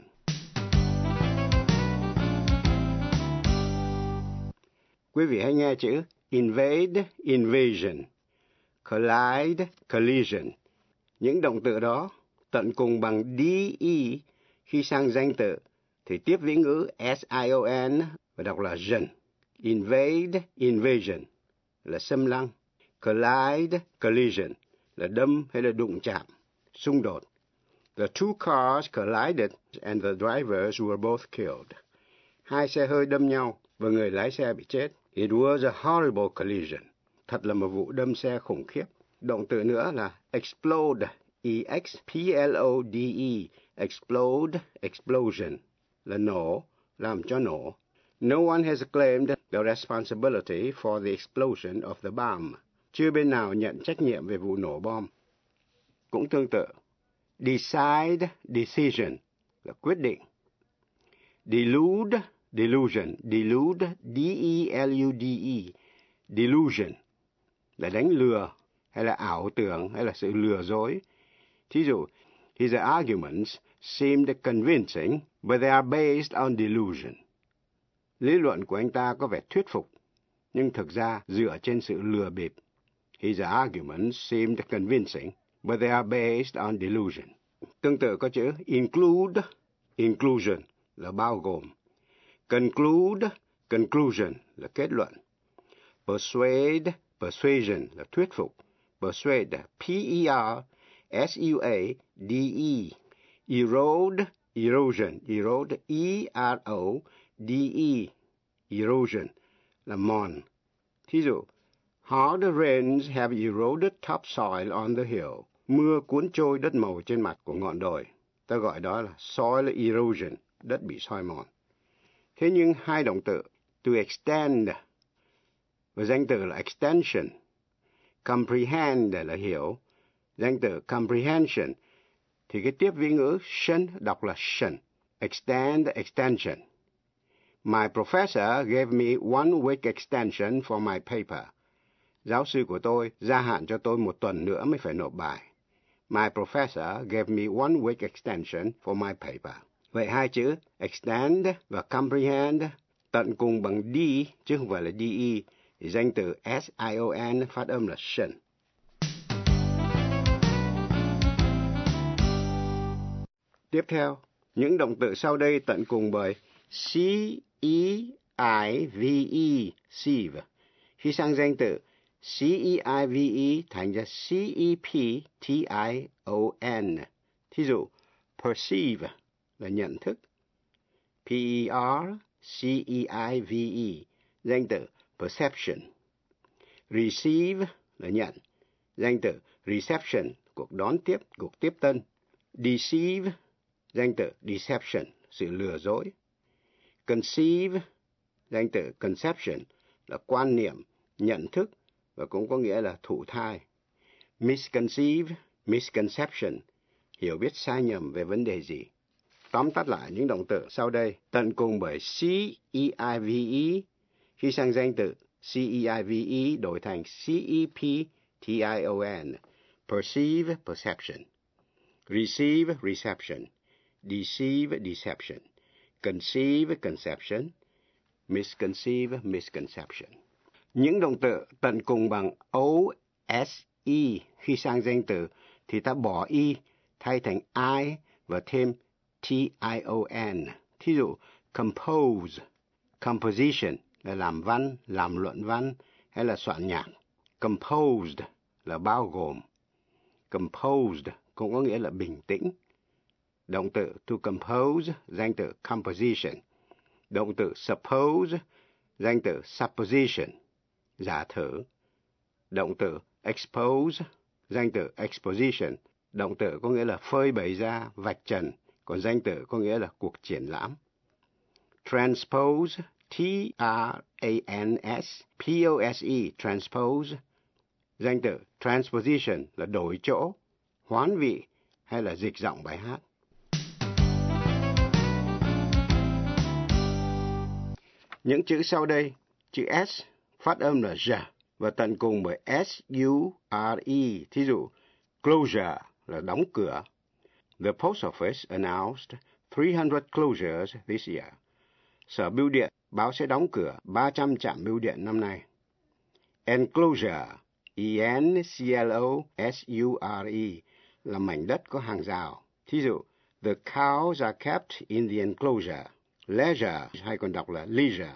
Quý vị hãy nghe chữ invade, invasion, collide, collision. Những động từ đó tận cùng bằng DE khi sang danh từ thì tiếp vĩ ngữ S-I-O-N và đọc là dần. Invade, invasion là xâm lăng. Collide, collision là đâm hay là đụng chạm, xung đột. The two cars collided and the drivers were both killed. Hai xe hơi đâm nhau và người lái xe bị chết. It was a horrible collision. Thật là một vụ đâm xe khủng khiếp. Động từ nữa là explode, E-X-P-L-O-D-E, explode, explosion là nổ, làm cho nổ. No one has claimed the responsibility for the explosion of the bomb. Chưa bên nào nhận trách nhiệm về vụ nổ bom. Cũng tương tự, decide, decision là quyết định. Delude, delusion, delude, D-E-L-U-D-E, delusion là đánh lừa hay là ảo tưởng hay là sự lừa dối. Thí dụ, his arguments seemed convincing, but they are based on delusion. Lý luận của anh ta có vẻ thuyết phục, nhưng thực ra dựa trên sự lừa bịp. His arguments seemed convincing, but they are based on delusion. Tương tự có chữ include, inclusion là bao gồm. Conclude, conclusion là kết luận. Persuade, persuasion là thuyết phục. Persuade, P-E-R-S-U-A-D-E. Erode, erosion, erode, E-R-O-D-E, erosion là mòn. Thí dụ, hard rains have eroded topsoil on the hill. Mưa cuốn trôi đất màu trên mặt của ngọn đồi. Ta gọi đó là soil erosion, đất bị soi mòn. Thế nhưng hai động từ, to extend và danh từ là extension. Comprehend là hiểu, danh từ comprehension thì cái tiếp vĩ ngữ shen đọc là shen. Extend, extension. My professor gave me 1 week extension for my paper. Giáo sư của tôi gia hạn cho tôi 1 tuần nữa mới phải nộp bài. My professor gave me 1 week extension for my paper. Vậy hai chữ extend và comprehend tận cùng bằng D chứ không phải là DE Danh từ S-I-O-N phát âm là sion. Tiếp theo, những động từ sau đây tận cùng bởi C-E-I-V-E, sieve. Khi sang danh từ C-E-I-V-E thành ra C-E-P-T-I-O-N. Thí dụ, perceive là nhận thức. P-E-R-C-E-I-V-E, danh từ perception. Receive là nhận. Danh từ reception, cuộc đón tiếp, cuộc tiếp tân. Deceive, danh từ deception, sự lừa dối. Conceive, danh từ conception, là quan niệm, nhận thức, và cũng có nghĩa là thụ thai. Misconceive, misconception, hiểu biết sai nhầm về vấn đề gì. Tóm tắt lại những động từ sau đây tận cùng bởi C-E-I-V-E. Khi sang danh từ C-E-I-V-E đổi thành C-E-P-T-I-O-N. Perceive, perception. Receive, reception. Deceive, deception. Conceive, conception. Misconceive, misconception. Những động từ tận cùng bằng O-S-E khi sang danh từ thì ta bỏ E thay thành I và thêm T-I-O-N. Thí dụ, compose, composition là làm văn, làm luận văn hay là soạn nhạc. Composed là bao gồm. Composed cũng có nghĩa là bình tĩnh. Động từ to compose, danh từ composition. Động từ suppose, danh từ supposition, giả thử. Động từ expose, danh từ exposition. Động từ có nghĩa là phơi bày ra, vạch trần, còn danh từ có nghĩa là cuộc triển lãm. Transpose, T-R-A-N-S-P-O-S-E, transpose. Danh từ transposition là đổi chỗ, hoán vị hay là dịch giọng bài hát. Những chữ sau đây, chữ S phát âm là J và tận cùng bởi S-U-R-E. Thí dụ, closure là đóng cửa. The post office announced 300 closures this year. Sở bưu điện báo sẽ đóng cửa 300 trạm bưu điện năm nay. Enclosure, E-N-C-L-O-S-U-R-E, là mảnh đất có hàng rào. Thí dụ, the cows are kept in the enclosure. Leisure hay còn đọc là leisure.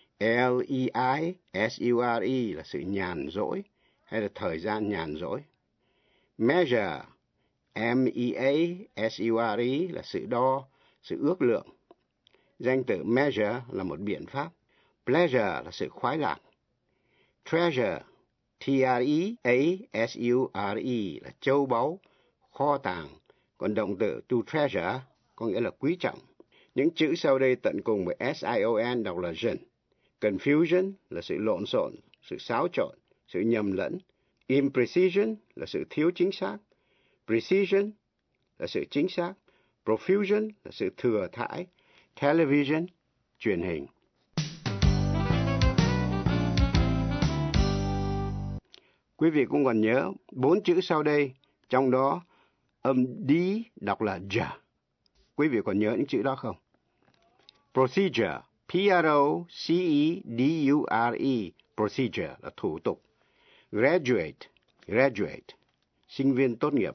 L-E-I-S-U-R-E là sự nhàn rỗi hay là thời gian nhàn rỗi. Measure, M-E-A-S-U-R-E là sự đo, sự ước lượng. Danh từ measure là một biện pháp. Pleasure là sự khoái lạc. Treasure, T-R-E-A-S-U-R-E là châu báu, kho tàng. Còn động từ to treasure có nghĩa là quý trọng. Những chữ sau đây tận cùng với S-I-O-N đọc là sion. Confusion là sự lộn xộn, sự xáo trộn, sự nhầm lẫn. Imprecision là sự thiếu chính xác. Precision là sự chính xác. Profusion là sự thừa thãi. Television, truyền hình. Quý vị cũng còn nhớ 4 chữ sau đây, trong đó âm D đọc là J. Quý vị còn nhớ những chữ đó không? Procedure, P-R-O-C-E-D-U-R-E, procedure là thủ tục. Graduate, sinh viên tốt nghiệp.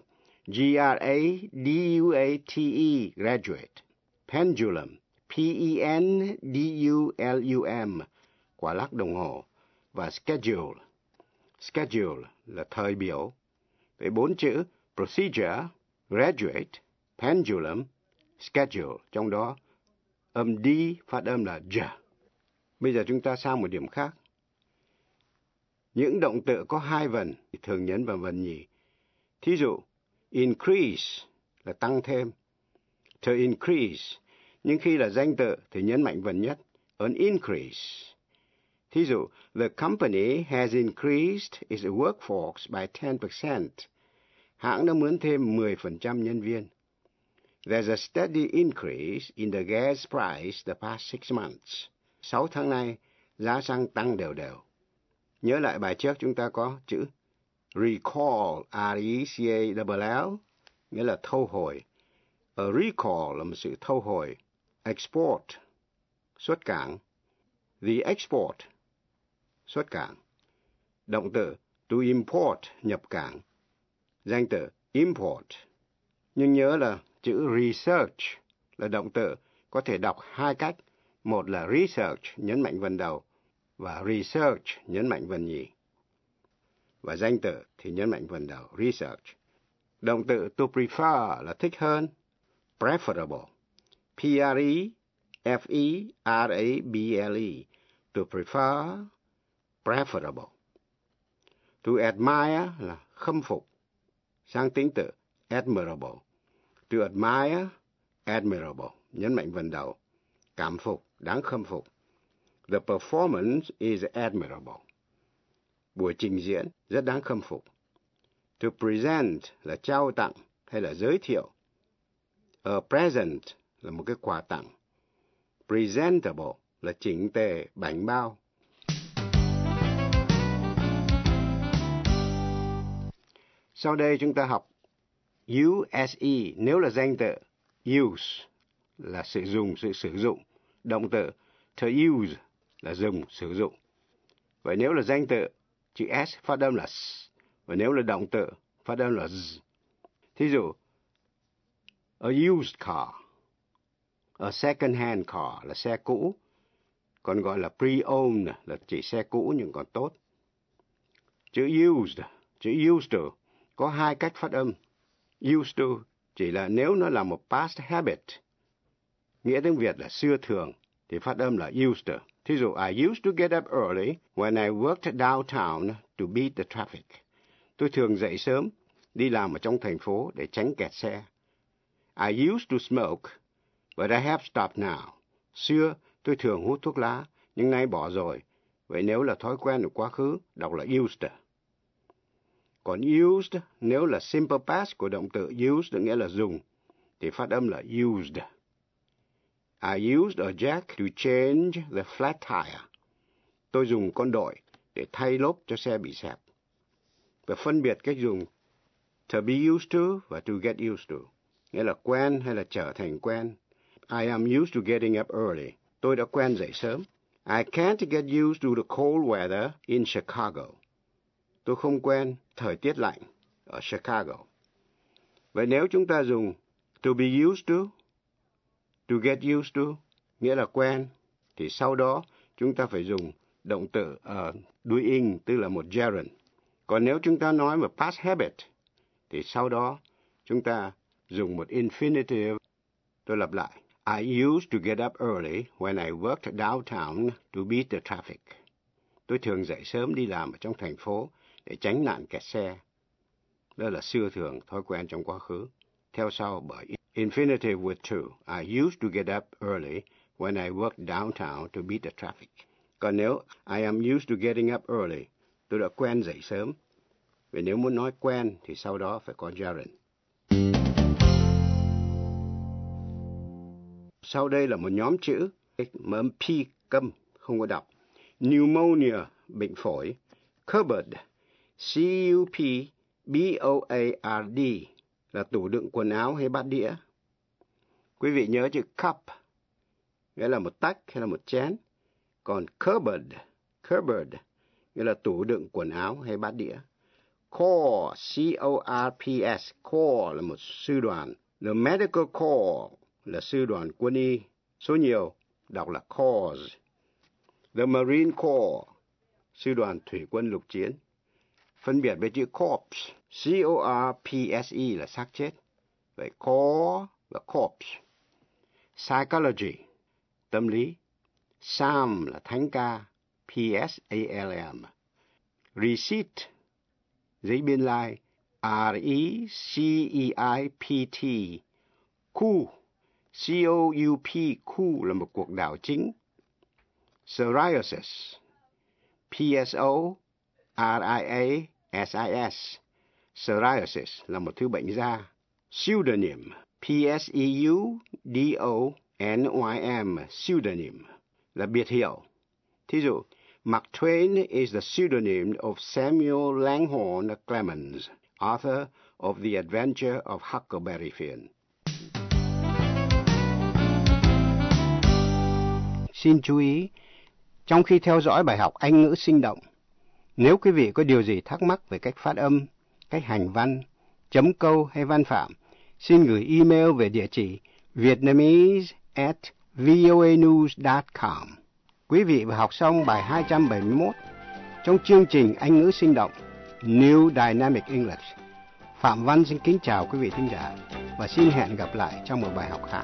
G-R-A-D-U-A-T-E, graduate. Pendulum, P-E-N-D-U-L-U-M, quả lắc đồng hồ. Và schedule là thời biểu. Với 4 chữ procedure, graduate, pendulum, schedule, trong đó âm D phát âm là J. Bây giờ chúng ta sang một điểm khác. Những động từ có 2 vần thì thường nhấn vào vần nhì. Thí dụ, increase là tăng thêm. To increase, nhưng khi là danh từ thì nhấn mạnh vần nhất, an increase. Thí dụ, the company has increased its workforce by 10%. Hãng đã mướn thêm 10% nhân viên. There's a steady increase in the gas price the past 6 months. 6 tháng nay, giá xăng tăng đều đều. Nhớ lại bài trước chúng ta có chữ recall, R-E-C-A-L-L, nghĩa là thâu hồi. A recall là một sự thâu hồi. Export, xuất cảng. The export xuất cảng. Động từ to import, nhập cảng. Danh từ import. Nhưng nhớ là chữ research là động từ có thể đọc hai cách. Một là research, nhấn mạnh vần đầu, và research, nhấn mạnh vần nhì. Và danh từ thì nhấn mạnh vần đầu, research. Động từ to prefer là thích hơn, preferable. P-R-E-F-E-R-A-B-L-E, to prefer, preferable. To admire là khâm phục, sang tính từ admirable. To admire, admirable, nhấn mạnh vần đầu, cảm phục, đáng khâm phục. The performance is admirable. Buổi trình diễn rất đáng khâm phục. To present là trao tặng hay là giới thiệu. A present là một cái quà tặng. Presentable là chỉnh tề, bảnh bao. Sau đây chúng ta học use, nếu là danh từ. Use là sử dụng, sự sử dụng. Động từ to use là dùng, sử dụng. Vậy nếu là danh từ, chữ S phát âm là S. Và nếu là động từ, phát âm là Z. Thí dụ, a used car. A second hand car là xe cũ. Còn gọi là pre-owned là chỉ xe cũ nhưng còn tốt. Chữ used to có hai cách phát âm. Used to chỉ là nếu nó là một past habit, nghĩa tiếng Việt là xưa thường, thì phát âm là used to. Thí dụ, I used to get up early when I worked downtown to beat the traffic. Tôi thường dậy sớm, đi làm ở trong thành phố để tránh kẹt xe. I used to smoke, but I have stopped now. Xưa, tôi thường hút thuốc lá, nhưng nay bỏ rồi. Vậy nếu là thói quen của quá khứ, đọc là used to. Còn used, nếu là simple past của động từ used, nghĩa là dùng, thì phát âm là used. I used a jack to change the flat tire. Tôi dùng con đội để thay lốp cho xe bị xẹp. Và phân biệt cách dùng to be used to và to get used to, nghĩa là quen hay là trở thành quen. I am used to getting up early. Tôi đã quen dậy sớm. I can't get used to the cold weather in Chicago. Tôi không quen thời tiết lạnh ở Chicago. Vậy nếu chúng ta dùng to be used to get used to, nghĩa là quen, thì sau đó chúng ta phải dùng động từ đuôi ing, tức là một gerund. Còn nếu chúng ta nói một past habit, thì sau đó chúng ta dùng một infinitive. Tôi lặp lại. I used to get up early when I worked downtown to beat the traffic. Tôi thường dậy sớm đi làm ở trong thành phố để tránh nạn kẹt xe. Đó là xưa thường, thói quen trong quá khứ. Theo sau bởi infinitive with to. I used to get up early when I worked downtown to beat the traffic. Còn nếu I am used to getting up early, tôi đã quen dậy sớm. Vì nếu muốn nói quen thì sau đó phải có gerund. Sau đây là một nhóm chữ mà âm P câm, không có đọc. Pneumonia, bệnh phổi. Cupboard, C-U-P-B-O-A-R-D, là tủ đựng quần áo hay bát đĩa. Quý vị nhớ chữ cup, nghĩa là một tách hay là một chén. Còn cupboard, nghĩa là tủ đựng quần áo hay bát đĩa. Corps, C-O-R-P-S, Corps là một sư đoàn. The Medical Corps là sư đoàn quân y. Số nhiều, đọc là Corps. The Marine Corps, sư đoàn thủy quân lục chiến. Phân biệt với chữ corpse, C-O-R-P-S-E là xác chết. Vậy corps và corpse. Psychology, tâm lý. Psalm là thánh ca, P-S-A-L-M. Receipt, giấy biên lai, R-E-C-E-I-P-T. Coup, C-O-U-P, coup là một cuộc đảo chính. Psoriasis, P-S-O-R-I-A-S-I-S. Psoriasis là một thứ bệnh da. Pseudonym, P-S-E-U-D-O-N-Y-M, pseudonym là biệt hiệu. Thí dụ, Mark Twain is the pseudonym of Samuel Langhorne Clemens, author of The Adventure of Huckleberry Finn. Xin chú ý, trong khi theo dõi bài học Anh ngữ sinh động. Nếu quý vị có điều gì thắc mắc về cách phát âm, cách hành văn, chấm câu hay văn phạm, xin gửi email về địa chỉ vietnamese@voanews.com. Quý vị vừa học xong bài 271 trong chương trình Anh ngữ sinh động New Dynamic English. Phạm Văn xin kính chào quý vị thính giả và xin hẹn gặp lại trong một bài học khác.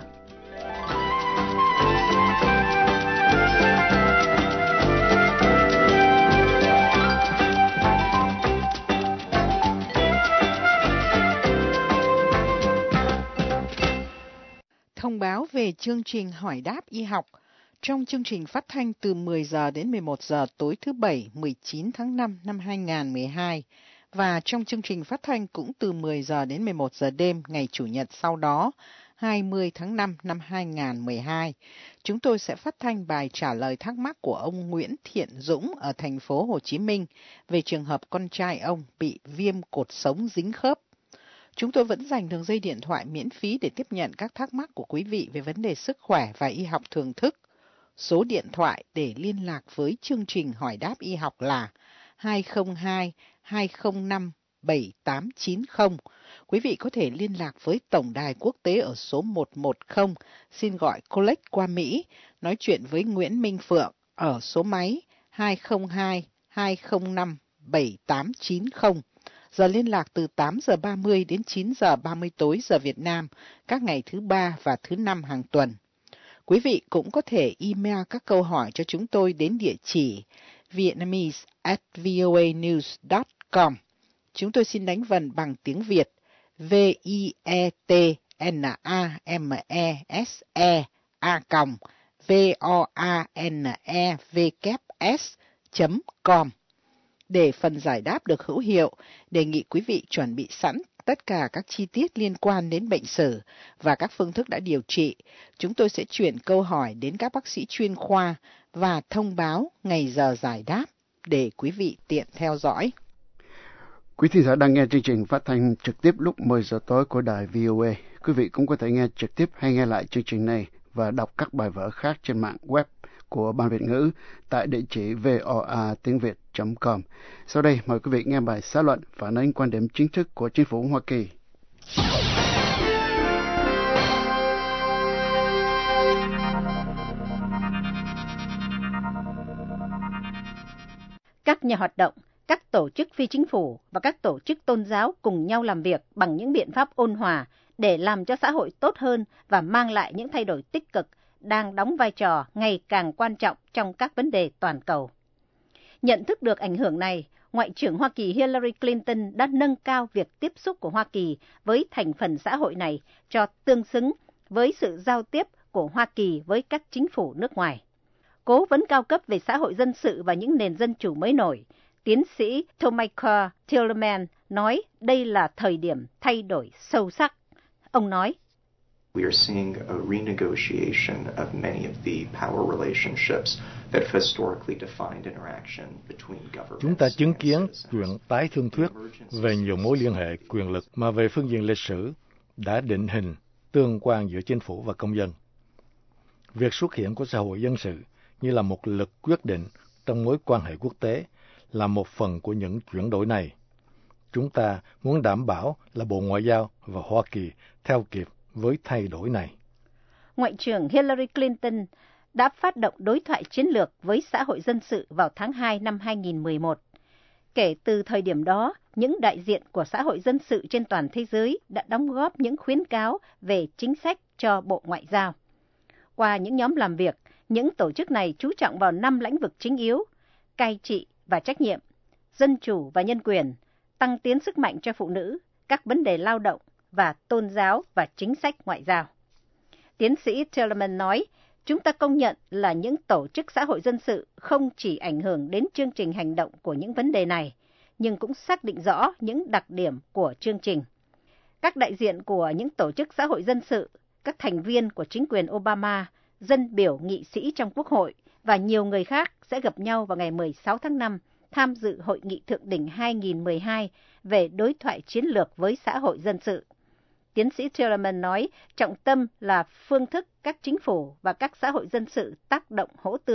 Thông báo về chương trình hỏi đáp y học trong chương trình phát thanh từ 10 giờ đến 11 giờ tối thứ Bảy 19 tháng 5 năm 2012 và trong chương trình phát thanh cũng từ 10 giờ đến 11 giờ đêm ngày Chủ nhật sau đó 20 tháng 5 năm 2012. Chúng tôi sẽ phát thanh bài trả lời thắc mắc của ông Nguyễn Thiện Dũng ở thành phố Hồ Chí Minh về trường hợp con trai ông bị viêm cột sống dính khớp. Chúng tôi vẫn dành đường dây điện thoại miễn phí để tiếp nhận các thắc mắc của quý vị về vấn đề sức khỏe và y học thường thức. Số điện thoại để liên lạc với chương trình hỏi đáp y học là 202-205-7890. Quý vị có thể liên lạc với Tổng đài quốc tế ở số 110, xin gọi Collect qua Mỹ, nói chuyện với Nguyễn Minh Phượng ở số máy 202-205-7890. Giờ liên lạc từ 8 giờ 30 đến 9 giờ 30 tối giờ Việt Nam, các ngày thứ Ba và thứ Năm hàng tuần. Quý vị cũng có thể email các câu hỏi cho chúng tôi đến địa chỉ vietnamese@voanews.com. Chúng tôi xin đánh vần bằng tiếng Việt vietnamese@voanevs.com. Để phần giải đáp được hữu hiệu, đề nghị quý vị chuẩn bị sẵn tất cả các chi tiết liên quan đến bệnh sử và các phương thức đã điều trị. Chúng tôi sẽ chuyển câu hỏi đến các bác sĩ chuyên khoa và thông báo ngày giờ giải đáp để quý vị tiện theo dõi. Quý thính giả đang nghe chương trình phát thanh trực tiếp lúc 10 giờ tối của đài VOA. Quý vị cũng có thể nghe trực tiếp hay nghe lại chương trình này và đọc các bài vở khác trên mạng web của Ban Việt ngữ tại địa chỉ voa.tiếng.com. Sau đây mời quý vị nghe bài xã luận phản ánh quan điểm chính thức của chính phủ Hoa Kỳ. Các nhà hoạt động, các tổ chức phi chính phủ và các tổ chức tôn giáo cùng nhau làm việc bằng những biện pháp ôn hòa để làm cho xã hội tốt hơn và mang lại những thay đổi tích cực đang đóng vai trò ngày càng quan trọng trong các vấn đề toàn cầu. Nhận thức được ảnh hưởng này, Ngoại trưởng Hoa Kỳ Hillary Clinton đã nâng cao việc tiếp xúc của Hoa Kỳ với thành phần xã hội này cho tương xứng với sự giao tiếp của Hoa Kỳ với các chính phủ nước ngoài. Cố vấn cao cấp về xã hội dân sự và những nền dân chủ mới nổi, tiến sĩ Tomika Tillman nói đây là thời điểm thay đổi sâu sắc. Ông nói, We are seeing a renegotiation of many of the power relationships that have historically defined interaction between governments. Chúng ta chứng kiến chuyện tái thương thuyết về nhiều mối liên hệ quyền lực mà về phương diện lịch sử đã định hình tương quan giữa chính phủ và công dân. Việc xuất hiện của xã hội dân sự như là một lực quyết định trong mối quan hệ quốc tế là một phần của những chuyển đổi này. Chúng ta muốn đảm bảo là Bộ Ngoại giao và Hoa Kỳ theo kịp với thay đổi này. Ngoại trưởng Hillary Clinton đã phát động đối thoại chiến lược với xã hội dân sự vào tháng 2 năm 2011. Kể từ thời điểm đó, những đại diện của xã hội dân sự trên toàn thế giới đã đóng góp những khuyến cáo về chính sách cho Bộ Ngoại giao. Qua những nhóm làm việc, những tổ chức này chú trọng vào 5 lĩnh vực chính yếu: cai trị và trách nhiệm, dân chủ và nhân quyền, tăng tiến sức mạnh cho phụ nữ, các vấn đề lao động và tôn giáo và chính sách ngoại giao. Tiến sĩ Tillman nói, chúng ta công nhận là những tổ chức xã hội dân sự không chỉ ảnh hưởng đến chương trình hành động của những vấn đề này, nhưng cũng xác định rõ những đặc điểm của chương trình. Các đại diện của những tổ chức xã hội dân sự, các thành viên của chính quyền Obama, dân biểu nghị sĩ trong Quốc hội và nhiều người khác sẽ gặp nhau vào ngày 16 tháng 5 tham dự Hội nghị Thượng đỉnh 2012 về đối thoại chiến lược với xã hội dân sự. Tiến sĩ Tillman nói trọng tâm là phương thức các chính phủ và các xã hội dân sự tác động hỗ tương.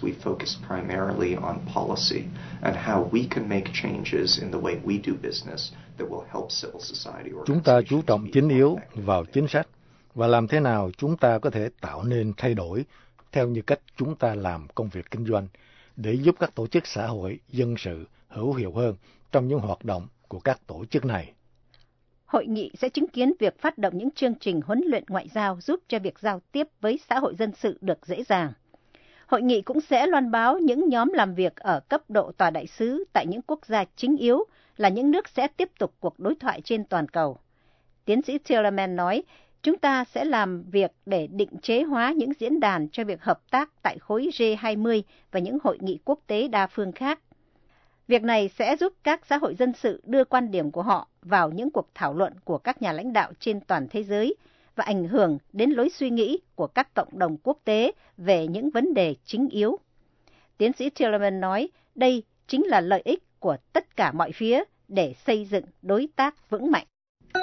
We focus primarily on policy and how we can make changes in the way we do business that will help civil society organizations. Chúng ta chú trọng chính yếu vào chính sách và làm thế nào chúng ta có thể tạo nên thay đổi theo như cách chúng ta làm công việc kinh doanh để giúp các tổ chức xã hội dân sự hữu hiệu hơn trong những hoạt động của các tổ chức này. Hội nghị sẽ chứng kiến việc phát động những chương trình huấn luyện ngoại giao giúp cho việc giao tiếp với xã hội dân sự được dễ dàng. Hội nghị cũng sẽ loan báo những nhóm làm việc ở cấp độ tòa đại sứ tại những quốc gia chính yếu là những nước sẽ tiếp tục cuộc đối thoại trên toàn cầu. Tiến sĩ Tillerman nói, chúng ta sẽ làm việc để định chế hóa những diễn đàn cho việc hợp tác tại khối G20 và những hội nghị quốc tế đa phương khác. Việc này sẽ giúp các xã hội dân sự đưa quan điểm của họ vào những cuộc thảo luận của các nhà lãnh đạo trên toàn thế giới và ảnh hưởng đến lối suy nghĩ của các cộng đồng quốc tế về những vấn đề chính yếu. Tiến sĩ Tillerman nói, đây chính là lợi ích của tất cả mọi phía để xây dựng đối tác vững mạnh.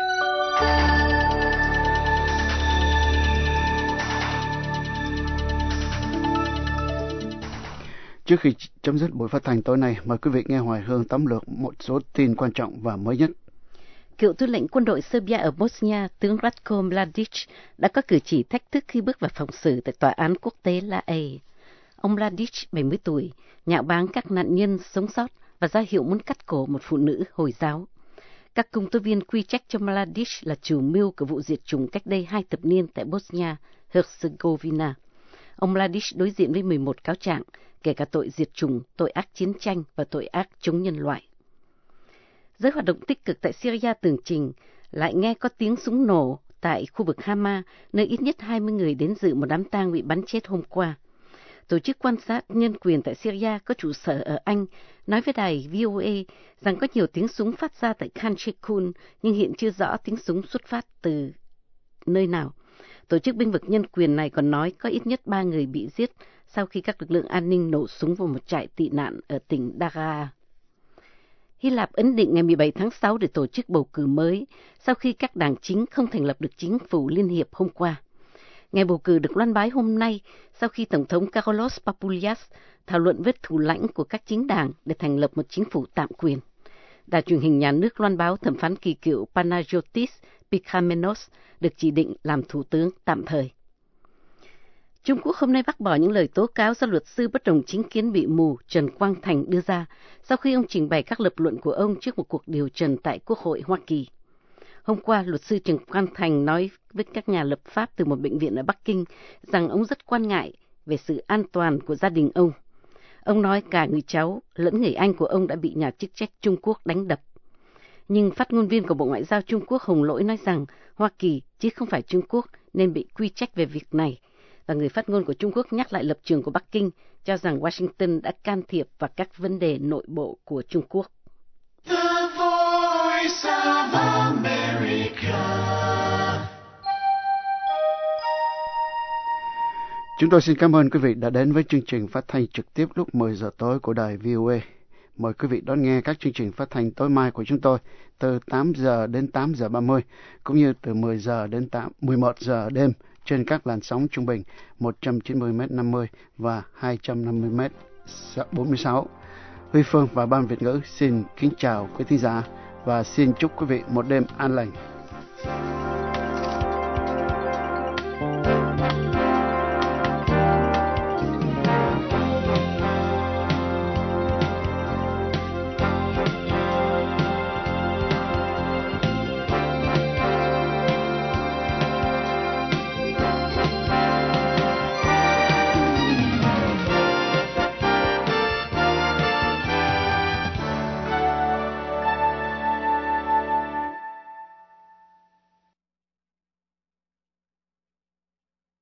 Trước khi chấm dứt buổi phát thanh tối nay, mời quý vị nghe Hoài Hương tóm lược một số tin quan trọng và mới nhất. Cựu tư lệnh quân đội Serbia ở Bosnia, tướng Ratko Mladic, đã có cử chỉ thách thức khi bước vào phòng xử tại tòa án quốc tế La Haye. Ông Mladic, 70 tuổi, nhạo báng các nạn nhân sống sót và ra hiệu muốn cắt cổ một phụ nữ Hồi giáo. Các công tố viên quy trách cho Mladic là chủ mưu của vụ diệt chủng cách đây 2 thập niên tại Bosnia-Herzegovina. Ông Mladic đối diện với 11 cáo trạng, kể cả tội diệt chủng, tội ác chiến tranh và tội ác chống nhân loại. Giới hoạt động tích cực tại Syria tường trình lại nghe có tiếng súng nổ tại khu vực Hama, nơi ít nhất 20 người đến dự một đám tang bị bắn chết hôm qua. Tổ chức quan sát nhân quyền tại Syria có trụ sở ở Anh nói với đài VOA rằng có nhiều tiếng súng phát ra tại Khan Sheikhoun, nhưng hiện chưa rõ tiếng súng xuất phát từ nơi nào. Tổ chức bênh vực nhân quyền này còn nói có ít nhất 3 người bị giết sau khi các lực lượng an ninh nổ súng vào một trại tị nạn ở tỉnh Daraa. Hy Lạp ấn định ngày 17 tháng 6 để tổ chức bầu cử mới sau khi các đảng chính không thành lập được chính phủ liên hiệp hôm qua. Ngày bầu cử được loan báo hôm nay sau khi Tổng thống Carlos Papoulias thảo luận với thủ lãnh của các chính đảng để thành lập một chính phủ tạm quyền. Đài truyền hình nhà nước loan báo thẩm phán kỳ cựu Panagiotis Picamenos được chỉ định làm thủ tướng tạm thời. Trung Quốc hôm nay bác bỏ những lời tố cáo do luật sư bất đồng chính kiến bị mù Trần Quang Thành đưa ra sau khi ông trình bày các lập luận của ông trước một cuộc điều trần tại Quốc hội Hoa Kỳ. Hôm qua, luật sư Trần Quang Thành nói với các nhà lập pháp từ một bệnh viện ở Bắc Kinh rằng ông rất quan ngại về sự an toàn của gia đình ông. Ông nói cả người cháu lẫn người anh của ông đã bị nhà chức trách Trung Quốc đánh đập. Nhưng phát ngôn viên của Bộ Ngoại giao Trung Quốc Hồng Lỗi nói rằng Hoa Kỳ chứ không phải Trung Quốc nên bị quy trách về việc này. Và người phát ngôn của Trung Quốc nhắc lại lập trường của Bắc Kinh, cho rằng Washington đã can thiệp vào các vấn đề nội bộ của Trung Quốc. The Voice of America. Chúng tôi xin cảm ơn quý vị đã đến với chương trình phát thanh trực tiếp lúc 10 giờ tối của đài VOA. Mời quý vị đón nghe các chương trình phát thanh tối mai của chúng tôi từ 8 giờ đến 8 giờ 30, cũng như từ 10 giờ đến 11 giờ đêm trên các làn sóng trung bình 190m50 và 250m46. Huy Phương và Ban Việt ngữ xin kính chào quý thính giả và xin chúc quý vị một đêm an lành.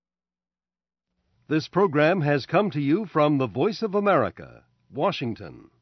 This program has come to you from the Voice of America, Washington.